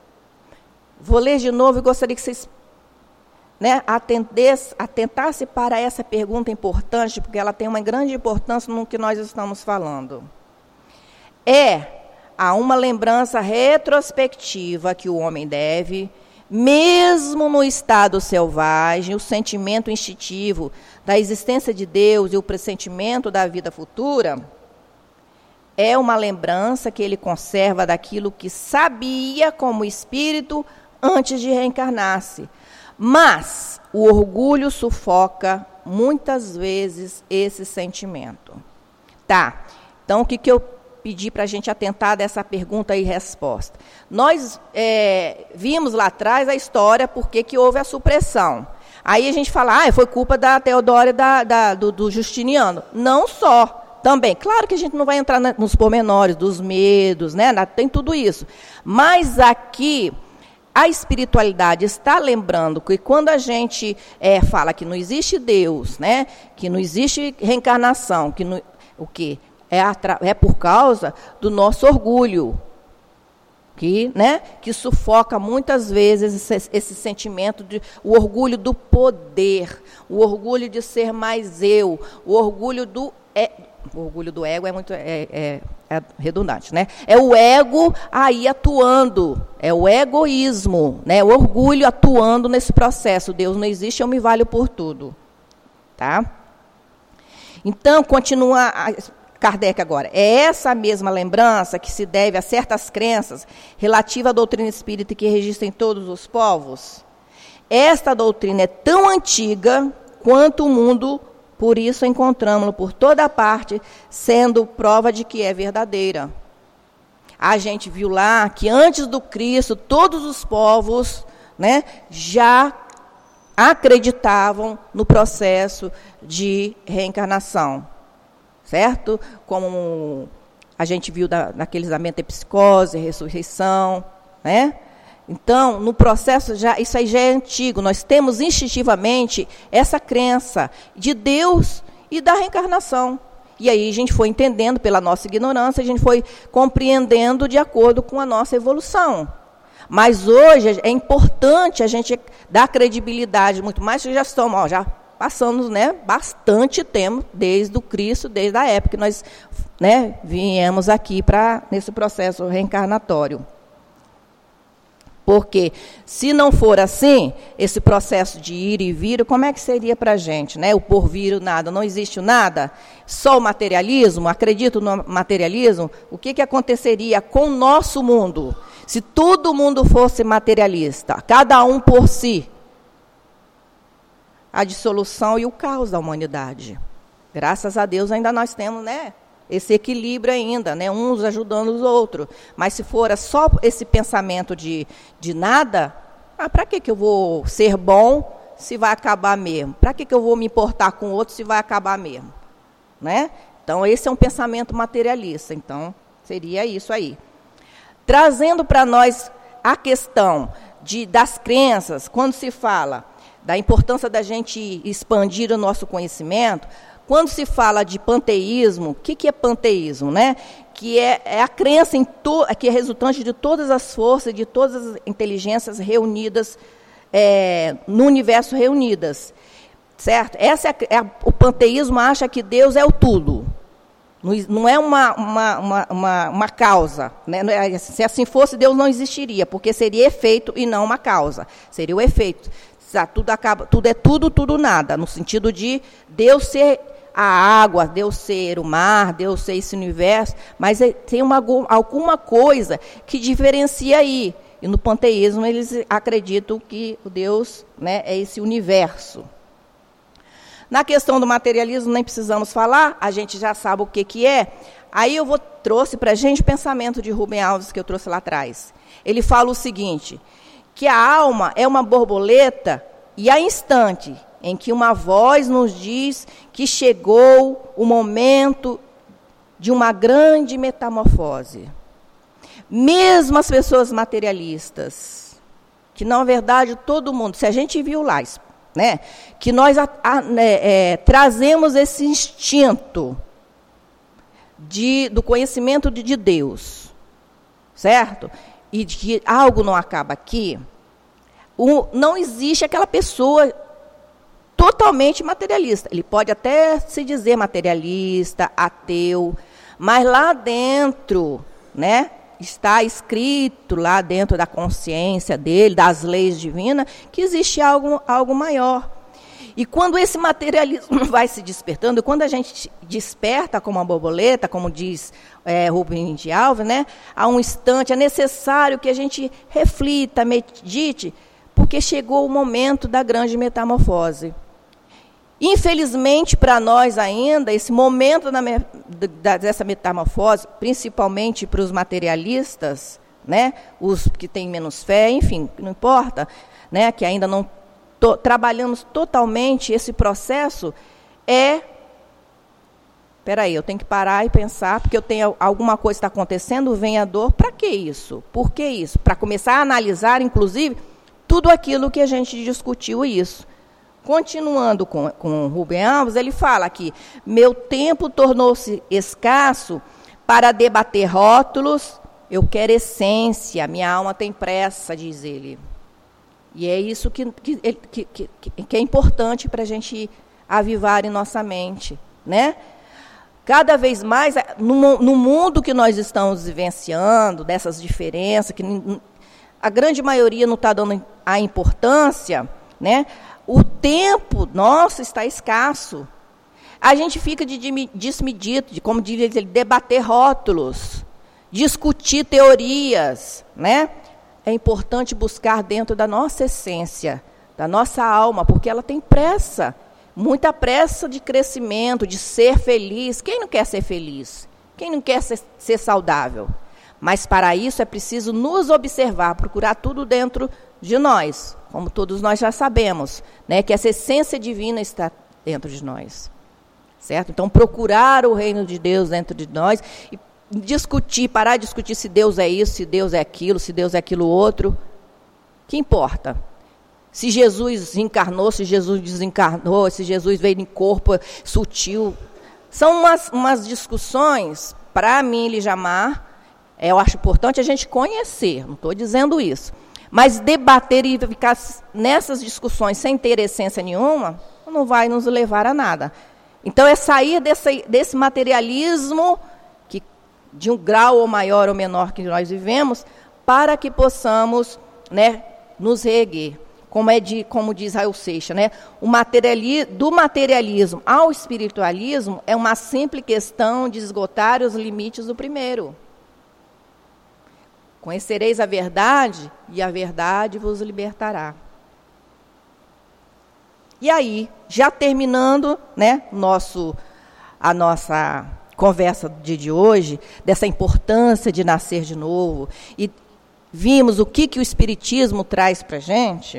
S3: Vou ler de novo e gostaria que vocês, né, atentassem para essa pergunta importante, porque ela tem uma grande importância no que nós estamos falando. É Há uma lembrança retrospectiva que o homem deve, mesmo no estado selvagem, o sentimento instintivo da existência de Deus e o pressentimento da vida futura, é uma lembrança que ele conserva daquilo que sabia como espírito antes de reencarnar-se. Mas o orgulho sufoca muitas vezes esse sentimento. Tá, então o que, que eu pedir para a gente atentar dessa pergunta e resposta. Nós é, vimos lá atrás a história porque que houve a supressão. Aí a gente fala, ah, foi culpa da Teodória da, da, do, do Justiniano. Não só, também. Claro que a gente não vai entrar na, nos pormenores dos medos, né? Tem tudo isso. Mas aqui a espiritualidade está lembrando que quando a gente é, fala que não existe Deus, né? Que não existe reencarnação, que não, o quê? É, é por causa do nosso orgulho, que, né, que sufoca muitas vezes esse, esse sentimento, de, o orgulho do poder, o orgulho de ser mais eu, o orgulho do... É, o orgulho do ego é muito é, é, é redundante, né? É o ego aí atuando, é o egoísmo, né? O orgulho atuando nesse processo. Deus não existe, eu me valho por tudo. Tá? Então, continua... A, Kardec agora, é essa mesma lembrança que se deve a certas crenças relativa à doutrina espírita que registra em todos os povos? Esta doutrina é tão antiga quanto o mundo, por isso encontramos-la por toda parte, sendo prova de que é verdadeira. A gente viu lá que antes do Cristo, todos os povos, né, já acreditavam no processo de reencarnação. Certo? Como a gente viu da, naqueles da metempsicose, ressurreição, né? Então, no processo, já, isso aí já é antigo, nós temos instintivamente essa crença de Deus e da reencarnação. E aí a gente foi entendendo pela nossa ignorância, a gente foi compreendendo de acordo com a nossa evolução. Mas hoje é importante a gente dar credibilidade, muito mais que já estamos, ó, já passamos, né, bastante tempo desde o Cristo, desde a época que nós, né, viemos aqui para nesse processo reencarnatório. Porque, se não for assim, esse processo de ir e vir, como é que seria para a gente? Né? O porvir, o nada, não existe o nada? Só o materialismo? Acredito no materialismo? O que, que aconteceria com o nosso mundo? Se todo mundo fosse materialista, cada um por si? A dissolução e o caos da humanidade. Graças a Deus ainda nós temos, né, esse equilíbrio ainda, né, uns ajudando os outros. Mas se for só esse pensamento de, de nada, ah, para que, que eu vou ser bom se vai acabar mesmo? Para que, que eu vou me importar com o outro se vai acabar mesmo? Né? Então, esse é um pensamento materialista. Então, seria isso aí. Trazendo para nós a questão de, das crenças, quando se fala da importância da gente expandir o nosso conhecimento, quando se fala de panteísmo, o que, que é panteísmo? Né? Que é, é a crença em to, que é resultante de todas as forças, de todas as inteligências reunidas, é, no universo reunidas. Certo? Essa é, a, é a, o panteísmo acha que Deus é o tudo. Não, não é uma, uma, uma, uma, uma causa. Né? Se assim fosse, Deus não existiria, porque seria efeito e não uma causa. Seria o efeito. Tudo, acaba, tudo é tudo, tudo nada, no sentido de Deus ser a água, Deus ser o mar, Deus ser esse universo, mas tem uma, alguma coisa que diferencia aí. E no panteísmo eles acreditam que o Deus, né, é esse universo. Na questão do materialismo nem precisamos falar, a gente já sabe o que, que é. Aí eu vou, trouxe para a gente o pensamento de Rubem Alves, que eu trouxe lá atrás. Ele fala o seguinte, que a alma é uma borboleta e há instante em que uma voz nos diz que chegou o momento de uma grande metamorfose. Mesmo as pessoas materialistas, que na verdade todo mundo, se a gente viu lá, né, que nós a, a, é, trazemos esse instinto de, do conhecimento de, de Deus, certo? E de que algo não acaba aqui, o, não existe aquela pessoa totalmente materialista. Ele pode até se dizer materialista, ateu, mas lá dentro, né, está escrito lá dentro da consciência dele, das leis divinas, que existe algo, algo maior. E quando esse materialismo vai se despertando, quando a gente desperta como uma borboleta, como diz é, Rubem de Alves, né, a um instante, é necessário que a gente reflita, medite, porque chegou o momento da grande metamorfose. Infelizmente, para nós ainda, esse momento da, da, dessa metamorfose, principalmente para os materialistas, né, os que têm menos fé, enfim, não importa, né, que ainda não to, trabalhamos totalmente esse processo, é... Espera aí, eu tenho que parar e pensar, porque eu tenho alguma coisa que está acontecendo, vem a dor, para que isso? Por que isso? Para começar a analisar, inclusive, tudo aquilo que a gente discutiu isso. Continuando com, com Rubem Alves, ele fala que meu tempo tornou-se escasso para debater rótulos, eu quero essência, minha alma tem pressa, diz ele. E é isso que, que, que, que, que é importante para a gente avivar em nossa mente, né? Cada vez mais, no, no mundo que nós estamos vivenciando, dessas diferenças, que a grande maioria não está dando a importância, né? O tempo nosso está escasso. A gente fica de desmedido, de, como diz ele, debater rótulos, discutir teorias, né? É importante buscar dentro da nossa essência, da nossa alma, porque ela tem pressa, muita pressa de crescimento, de ser feliz. Quem não quer ser feliz? Quem não quer ser, ser saudável? Mas para isso é preciso nos observar, procurar tudo dentro de nós, como todos nós já sabemos, né, que essa essência divina está dentro de nós, certo? Então, procurar o reino de Deus dentro de nós e discutir, parar de discutir se Deus é isso, se Deus é aquilo, se Deus é aquilo outro. Que importa? Se Jesus encarnou, se Jesus desencarnou, se Jesus veio em corpo sutil. São umas, umas discussões, para mim, Lijamar, eu acho importante a gente conhecer, não estou dizendo isso. Mas debater e ficar nessas discussões sem ter essência nenhuma, não vai nos levar a nada. Então, é sair desse, desse materialismo, que, de um grau ou maior ou menor que nós vivemos, para que possamos, né, nos reerguer. Como, é de, como diz Raul Seixas, né? O materiali, do materialismo ao espiritualismo é uma simples questão de esgotar os limites do primeiro. Conhecereis a verdade, e a verdade vos libertará. E aí, já terminando, né, nosso, a nossa conversa do dia de hoje, dessa importância de nascer de novo, e vimos o que, que o Espiritismo traz para a gente,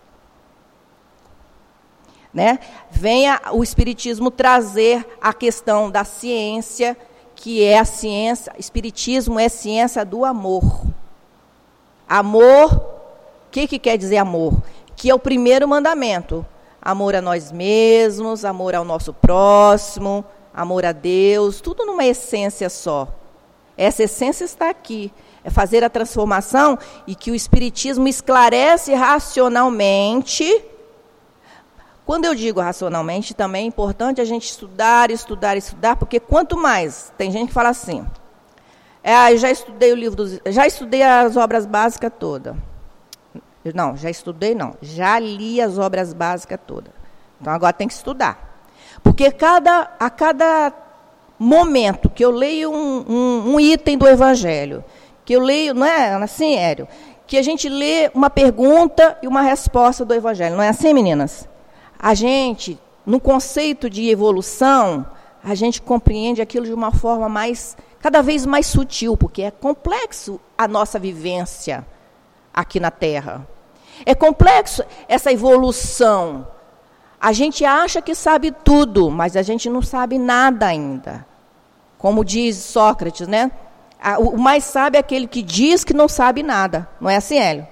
S3: né? Venha o Espiritismo trazer a questão da ciência, que é a ciência, Espiritismo é ciência do amor. Amor, o que, que quer dizer amor? Que é o primeiro mandamento. Amor a nós mesmos, amor ao nosso próximo, amor a Deus, tudo numa essência só. Essa essência está aqui. É fazer a transformação e que o Espiritismo esclarece racionalmente. Quando eu digo racionalmente, também é importante a gente estudar, estudar, estudar, porque quanto mais, tem gente que fala assim, é, eu já estudei o livro, dos, já estudei as obras básicas todas. Não, já estudei não, já li as obras básicas todas. Então agora tem que estudar. Porque cada, a cada momento que eu leio um, um, um item do Evangelho, que eu leio, não é assim, Hélio? Que a gente lê uma pergunta e uma resposta do Evangelho, não é assim, meninas? A gente, no conceito de evolução, a gente compreende aquilo de uma forma mais, cada vez mais sutil, porque é complexo a nossa vivência aqui na Terra. É complexo essa evolução. A gente acha que sabe tudo, mas a gente não sabe nada ainda. Como diz Sócrates, né? O mais sábio é aquele que diz que não sabe nada. Não é assim, Hélio?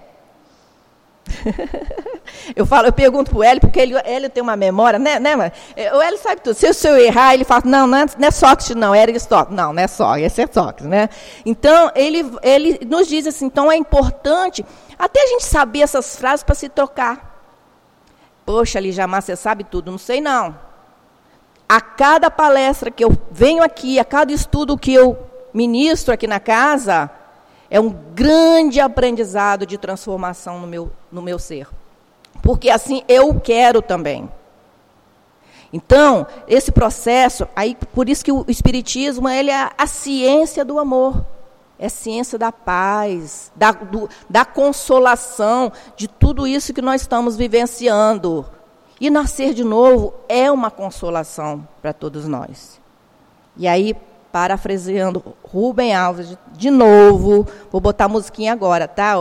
S3: eu, falo, eu pergunto para o Hélio, porque ele, Hélio tem uma memória, né, né? O Hélio sabe tudo. Se, se eu errar, ele fala, não, não é, não é Sócrates, não, é Aristóteles. Não, não é só, esse é Sócrates, né? Então, ele, ele nos diz assim, então é importante até a gente saber essas frases para se trocar. Poxa, Lijamar, você sabe tudo? Não sei, não. A cada palestra que eu venho aqui, a cada estudo que eu ministro aqui na casa, é um grande aprendizado de transformação no meu, no meu ser. Porque assim eu quero também. Então, esse processo, aí, por isso que o Espiritismo ele é a ciência do amor. É ciência da paz, da, do, da consolação, de tudo isso que nós estamos vivenciando. E nascer de novo é uma consolação para todos nós. E aí, parafraseando Rubem Alves, de, de novo, vou botar a musiquinha agora, tá?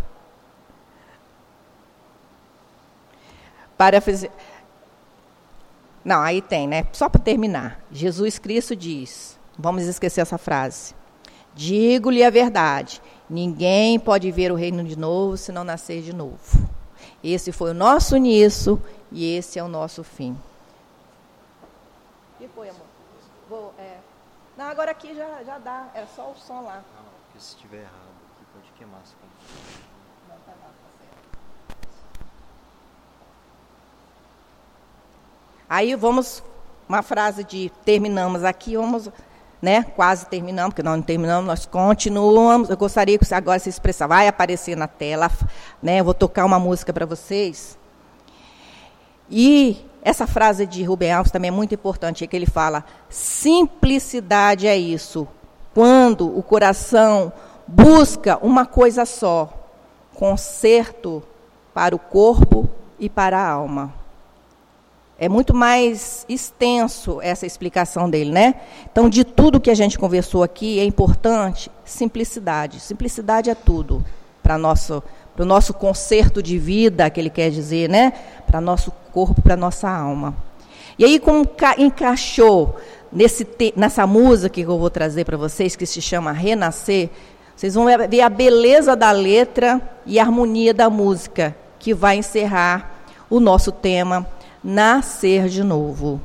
S3: Parafrase... Não, aí tem, né? Só para terminar. Jesus Cristo diz, vamos esquecer essa frase. Digo-lhe a verdade, ninguém pode ver o reino de novo se não nascer de novo. Esse foi o nosso início e esse é o nosso fim. E foi, amor? Vou, é... Não, agora aqui já, já dá, é só o som lá.
S5: Não, porque se estiver errado aqui pode queimar essa computador.
S3: Não, tá lá, tá certo. Aí vamos, uma frase de terminamos aqui, vamos... Né? Quase terminamos, porque nós não terminamos, nós continuamos. Eu gostaria que agora se expressar, vai aparecer na tela, né? Eu vou tocar uma música para vocês. E essa frase de Rubem Alves também é muito importante, é que ele fala, simplicidade é isso, quando o coração busca uma coisa só, conserto para o corpo e para a alma. É muito mais extenso essa explicação dele, né? Então, de tudo que a gente conversou aqui, é importante simplicidade. Simplicidade é tudo para nosso, para o nosso concerto de vida, que ele quer dizer, né? Para nosso corpo, para nossa alma. E aí, como encaixou nesse te, nessa música que eu vou trazer para vocês, que se chama Renascer, vocês vão ver a beleza da letra e a harmonia da música, que vai encerrar o nosso tema, Nascer de Novo.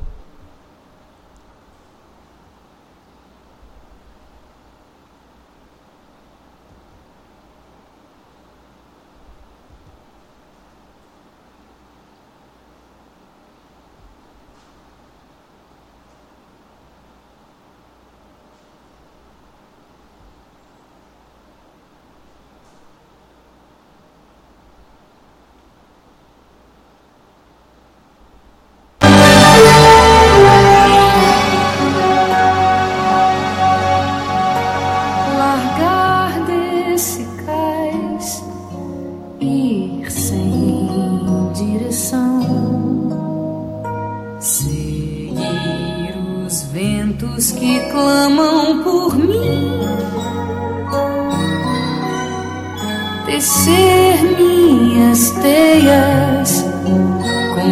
S6: tecer minhas teias com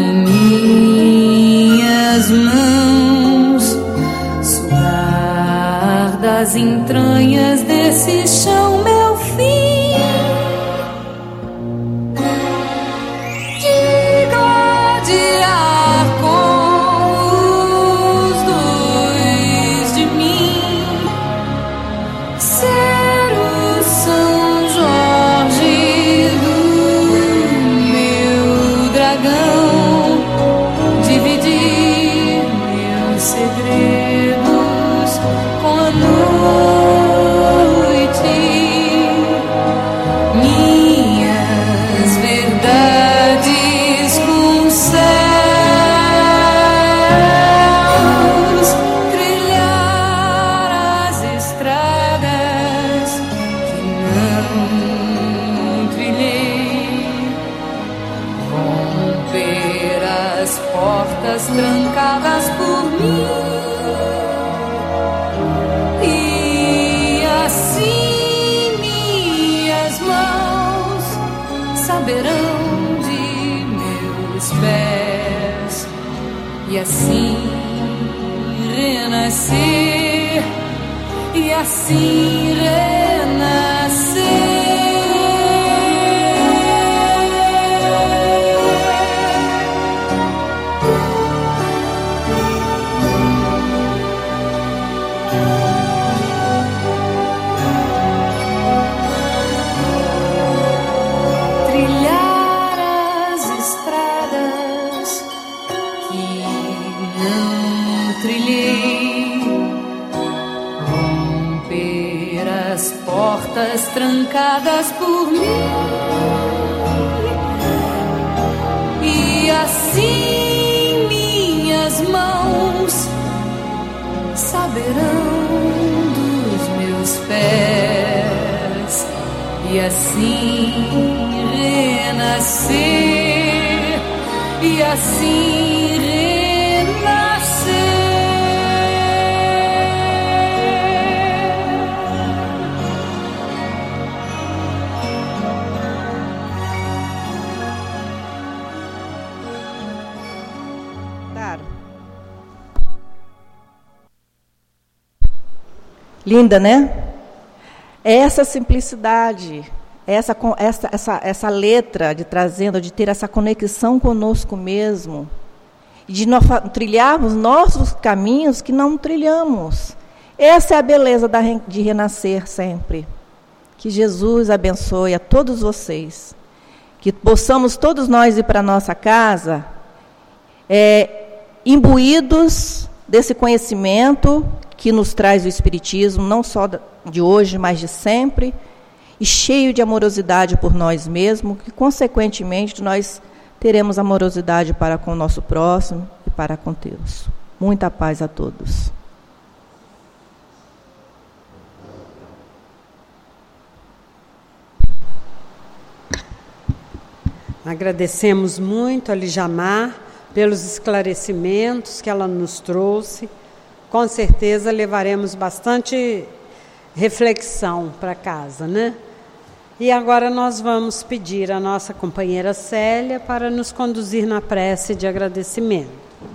S6: minhas mãos, suar das entranhas desse chão meu fim, de gladiar com os dois de mim, ser o São Jorge do meu dragão, dividir meus segredos com a noite, minhas verdades com os céus, trilhar as estradas que não trilhei, romper as portas trancadas por mim, e assim minhas mãos saberão de meus pés, e assim renascer, e assim renascer. Trilhar as estradas que não trilhei, romper as portas trancadas por mim, e assim minhas mãos saberão dos meus pés, e assim renascer, e assim renascer.
S3: Claro. Linda, né? É essa simplicidade, essa, essa, essa, essa letra de trazendo, de ter essa conexão conosco mesmo, e de nós trilharmos nossos caminhos que não trilhamos. Essa é a beleza da, de renascer sempre. Que Jesus abençoe a todos vocês, que possamos todos nós ir para a nossa casa é, imbuídos desse conhecimento que nos traz o Espiritismo, não só de hoje, mas de sempre, e cheio de amorosidade por nós mesmos, que, consequentemente, nós teremos amorosidade para com o nosso próximo e para com Deus. Muita paz a todos.
S1: Agradecemos muito a Lijamar pelos esclarecimentos que ela nos trouxe. Com certeza levaremos bastante reflexão para casa, né? E agora nós vamos pedir à nossa companheira Célia para nos conduzir na prece de agradecimento.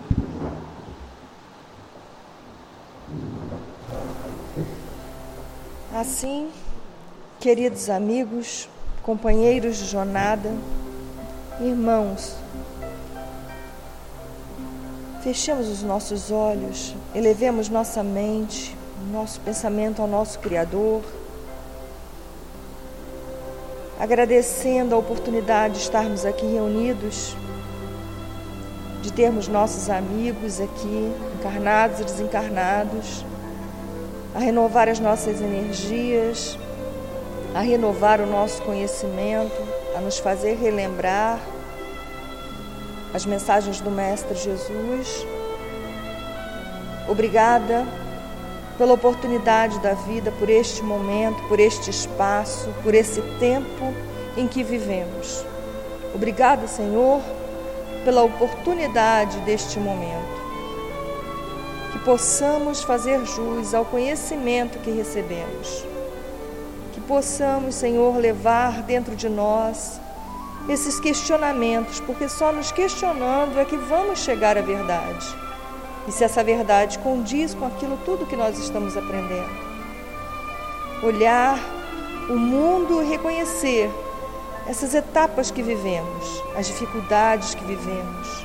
S2: Assim, queridos amigos, companheiros de jornada, irmãos, fechemos os nossos olhos, elevemos nossa mente, nosso pensamento ao nosso Criador, agradecendo a oportunidade de estarmos aqui reunidos, de termos nossos amigos aqui, encarnados e desencarnados, a renovar as nossas energias, a renovar o nosso conhecimento, a nos fazer relembrar as mensagens do Mestre Jesus. Obrigada pela oportunidade da vida, por este momento, por este espaço, por esse tempo em que vivemos. Obrigada, Senhor, pela oportunidade deste momento. Que possamos fazer jus ao conhecimento que recebemos. que possamos, Senhor, levar dentro de nós esses questionamentos, porque só nos questionando é que vamos chegar à verdade. E se essa verdade condiz com aquilo tudo que nós estamos aprendendo. Olhar o mundo e reconhecer essas etapas que vivemos, as dificuldades que vivemos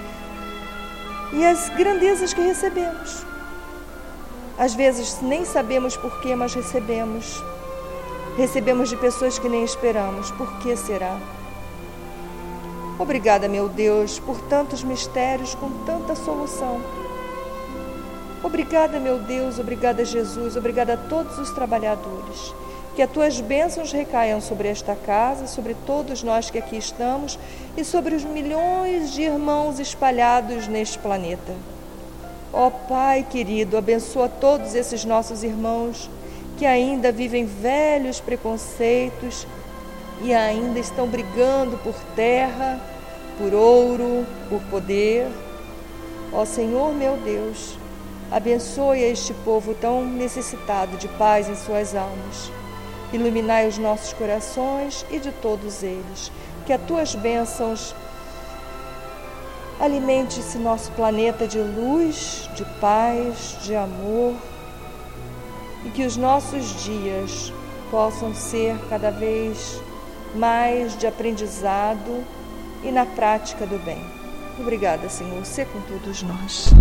S2: e as grandezas que recebemos. Às vezes nem sabemos porquê, mas recebemos. Recebemos de pessoas que nem esperamos. Por que será? Obrigada, meu Deus, por tantos mistérios com tanta solução. Obrigada, meu Deus, obrigada, Jesus, obrigada a todos os trabalhadores. Que as tuas bênçãos recaiam sobre esta casa, sobre todos nós que aqui estamos e sobre os milhões de irmãos espalhados neste planeta. Ó Pai querido, abençoa todos esses nossos irmãos que ainda vivem velhos preconceitos e ainda estão brigando por terra, por ouro, por poder. Ó Senhor meu Deus, abençoe este povo tão necessitado de paz em suas almas. Iluminai os nossos corações e de todos eles. Que as tuas bênçãos alimente esse nosso planeta de luz, de paz, de amor. E que os nossos dias possam ser cada vez mais de aprendizado e na prática do bem. Obrigada, Senhor, sê com todos nós.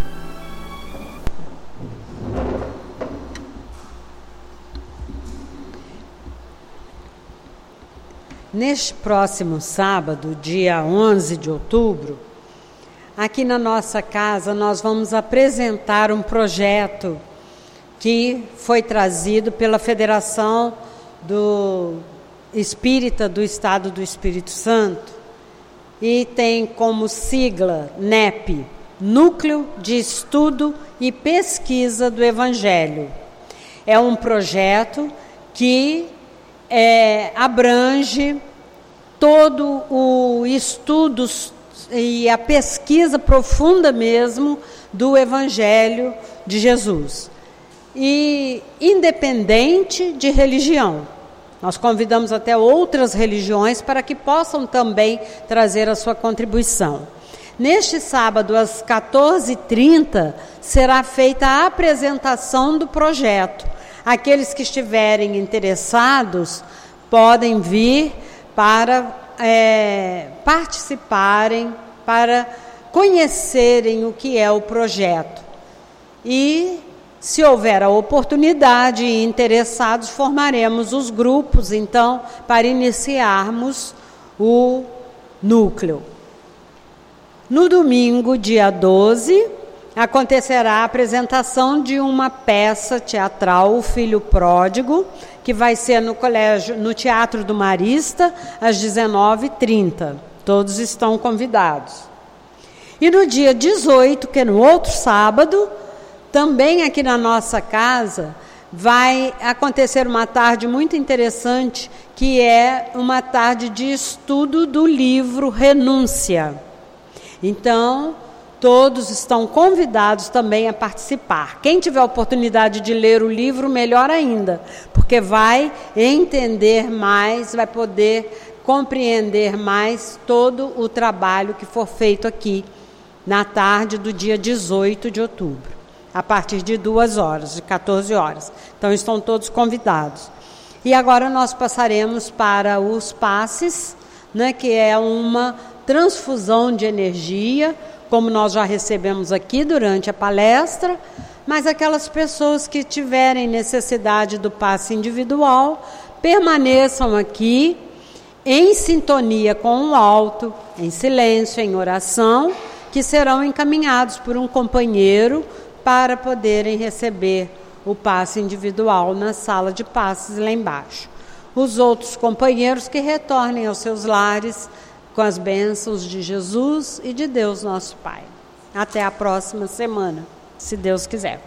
S1: Neste próximo sábado, dia onze de outubro, aqui na nossa casa nós vamos apresentar um projeto que foi trazido pela Federação do Espírita do Estado do Espírito Santo e tem como sigla N E P, Núcleo de Estudo e Pesquisa do Evangelho. É um projeto que é, abrange todo o estudo e a pesquisa profunda mesmo do Evangelho de Jesus. E independente de religião. Nós convidamos até outras religiões para que possam também trazer a sua contribuição. Neste sábado, às quatorze e trinta, será feita a apresentação do projeto. Aqueles que estiverem interessados podem vir para é, participarem, para conhecerem o que é o projeto. E, se houver a oportunidade e interessados, formaremos os grupos, então, para iniciarmos o núcleo. No domingo, dia doze, acontecerá a apresentação de uma peça teatral, O Filho Pródigo, que vai ser no colégio, no Teatro do Marista, às dezenove e trinta. Todos estão convidados. E no dia dezoito, que é no outro sábado, também aqui na nossa casa, vai acontecer uma tarde muito interessante, que é uma tarde de estudo do livro Renúncia. Então, todos estão convidados também a participar. Quem tiver a oportunidade de ler o livro, melhor ainda, porque vai entender mais, vai poder compreender mais todo o trabalho que for feito aqui na tarde do dia dezoito de outubro, a partir de duas horas, de quatorze horas. Então, estão todos convidados. E agora nós passaremos para os passes, né, que é uma transfusão de energia, como nós já recebemos aqui durante a palestra, mas aquelas pessoas que tiverem necessidade do passe individual, permaneçam aqui em sintonia com o alto, em silêncio, em oração, que serão encaminhados por um companheiro para poderem receber o passe individual na sala de passes lá embaixo. Os outros companheiros que retornem aos seus lares com as bênçãos de Jesus e de Deus nosso Pai. Até a próxima semana, se Deus quiser.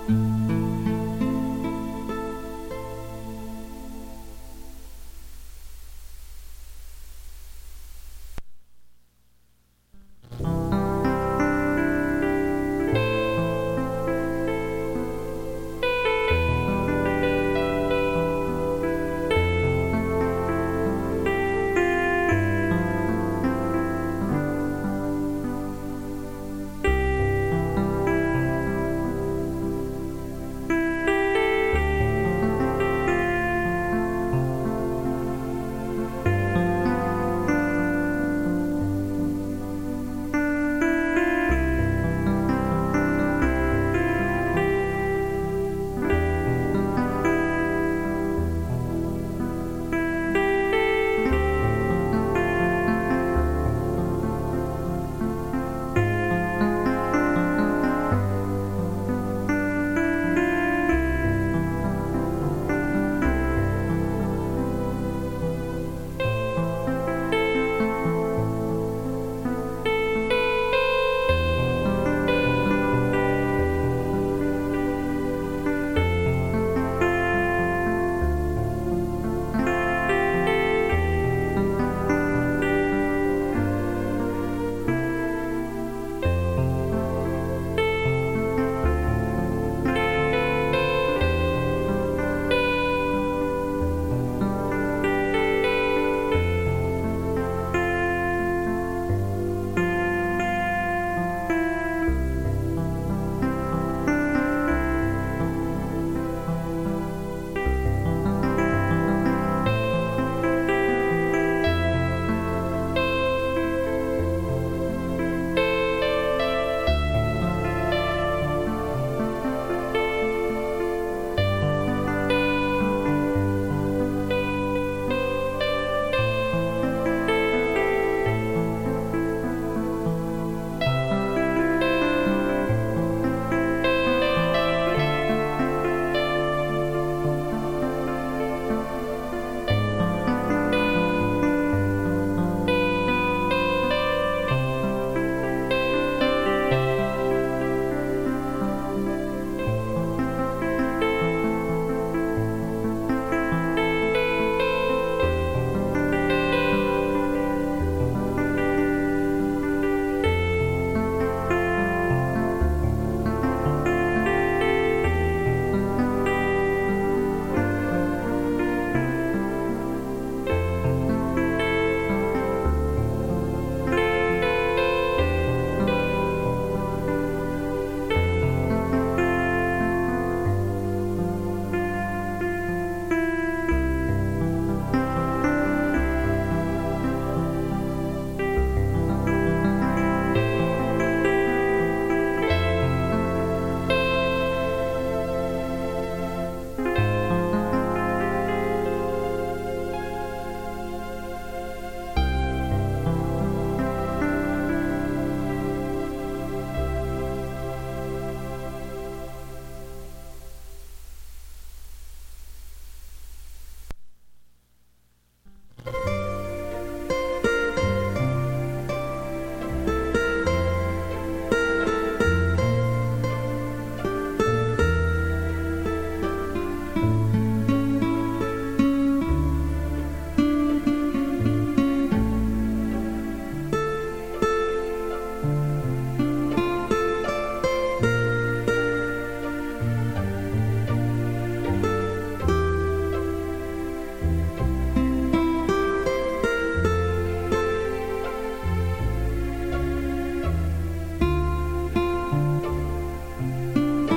S6: Música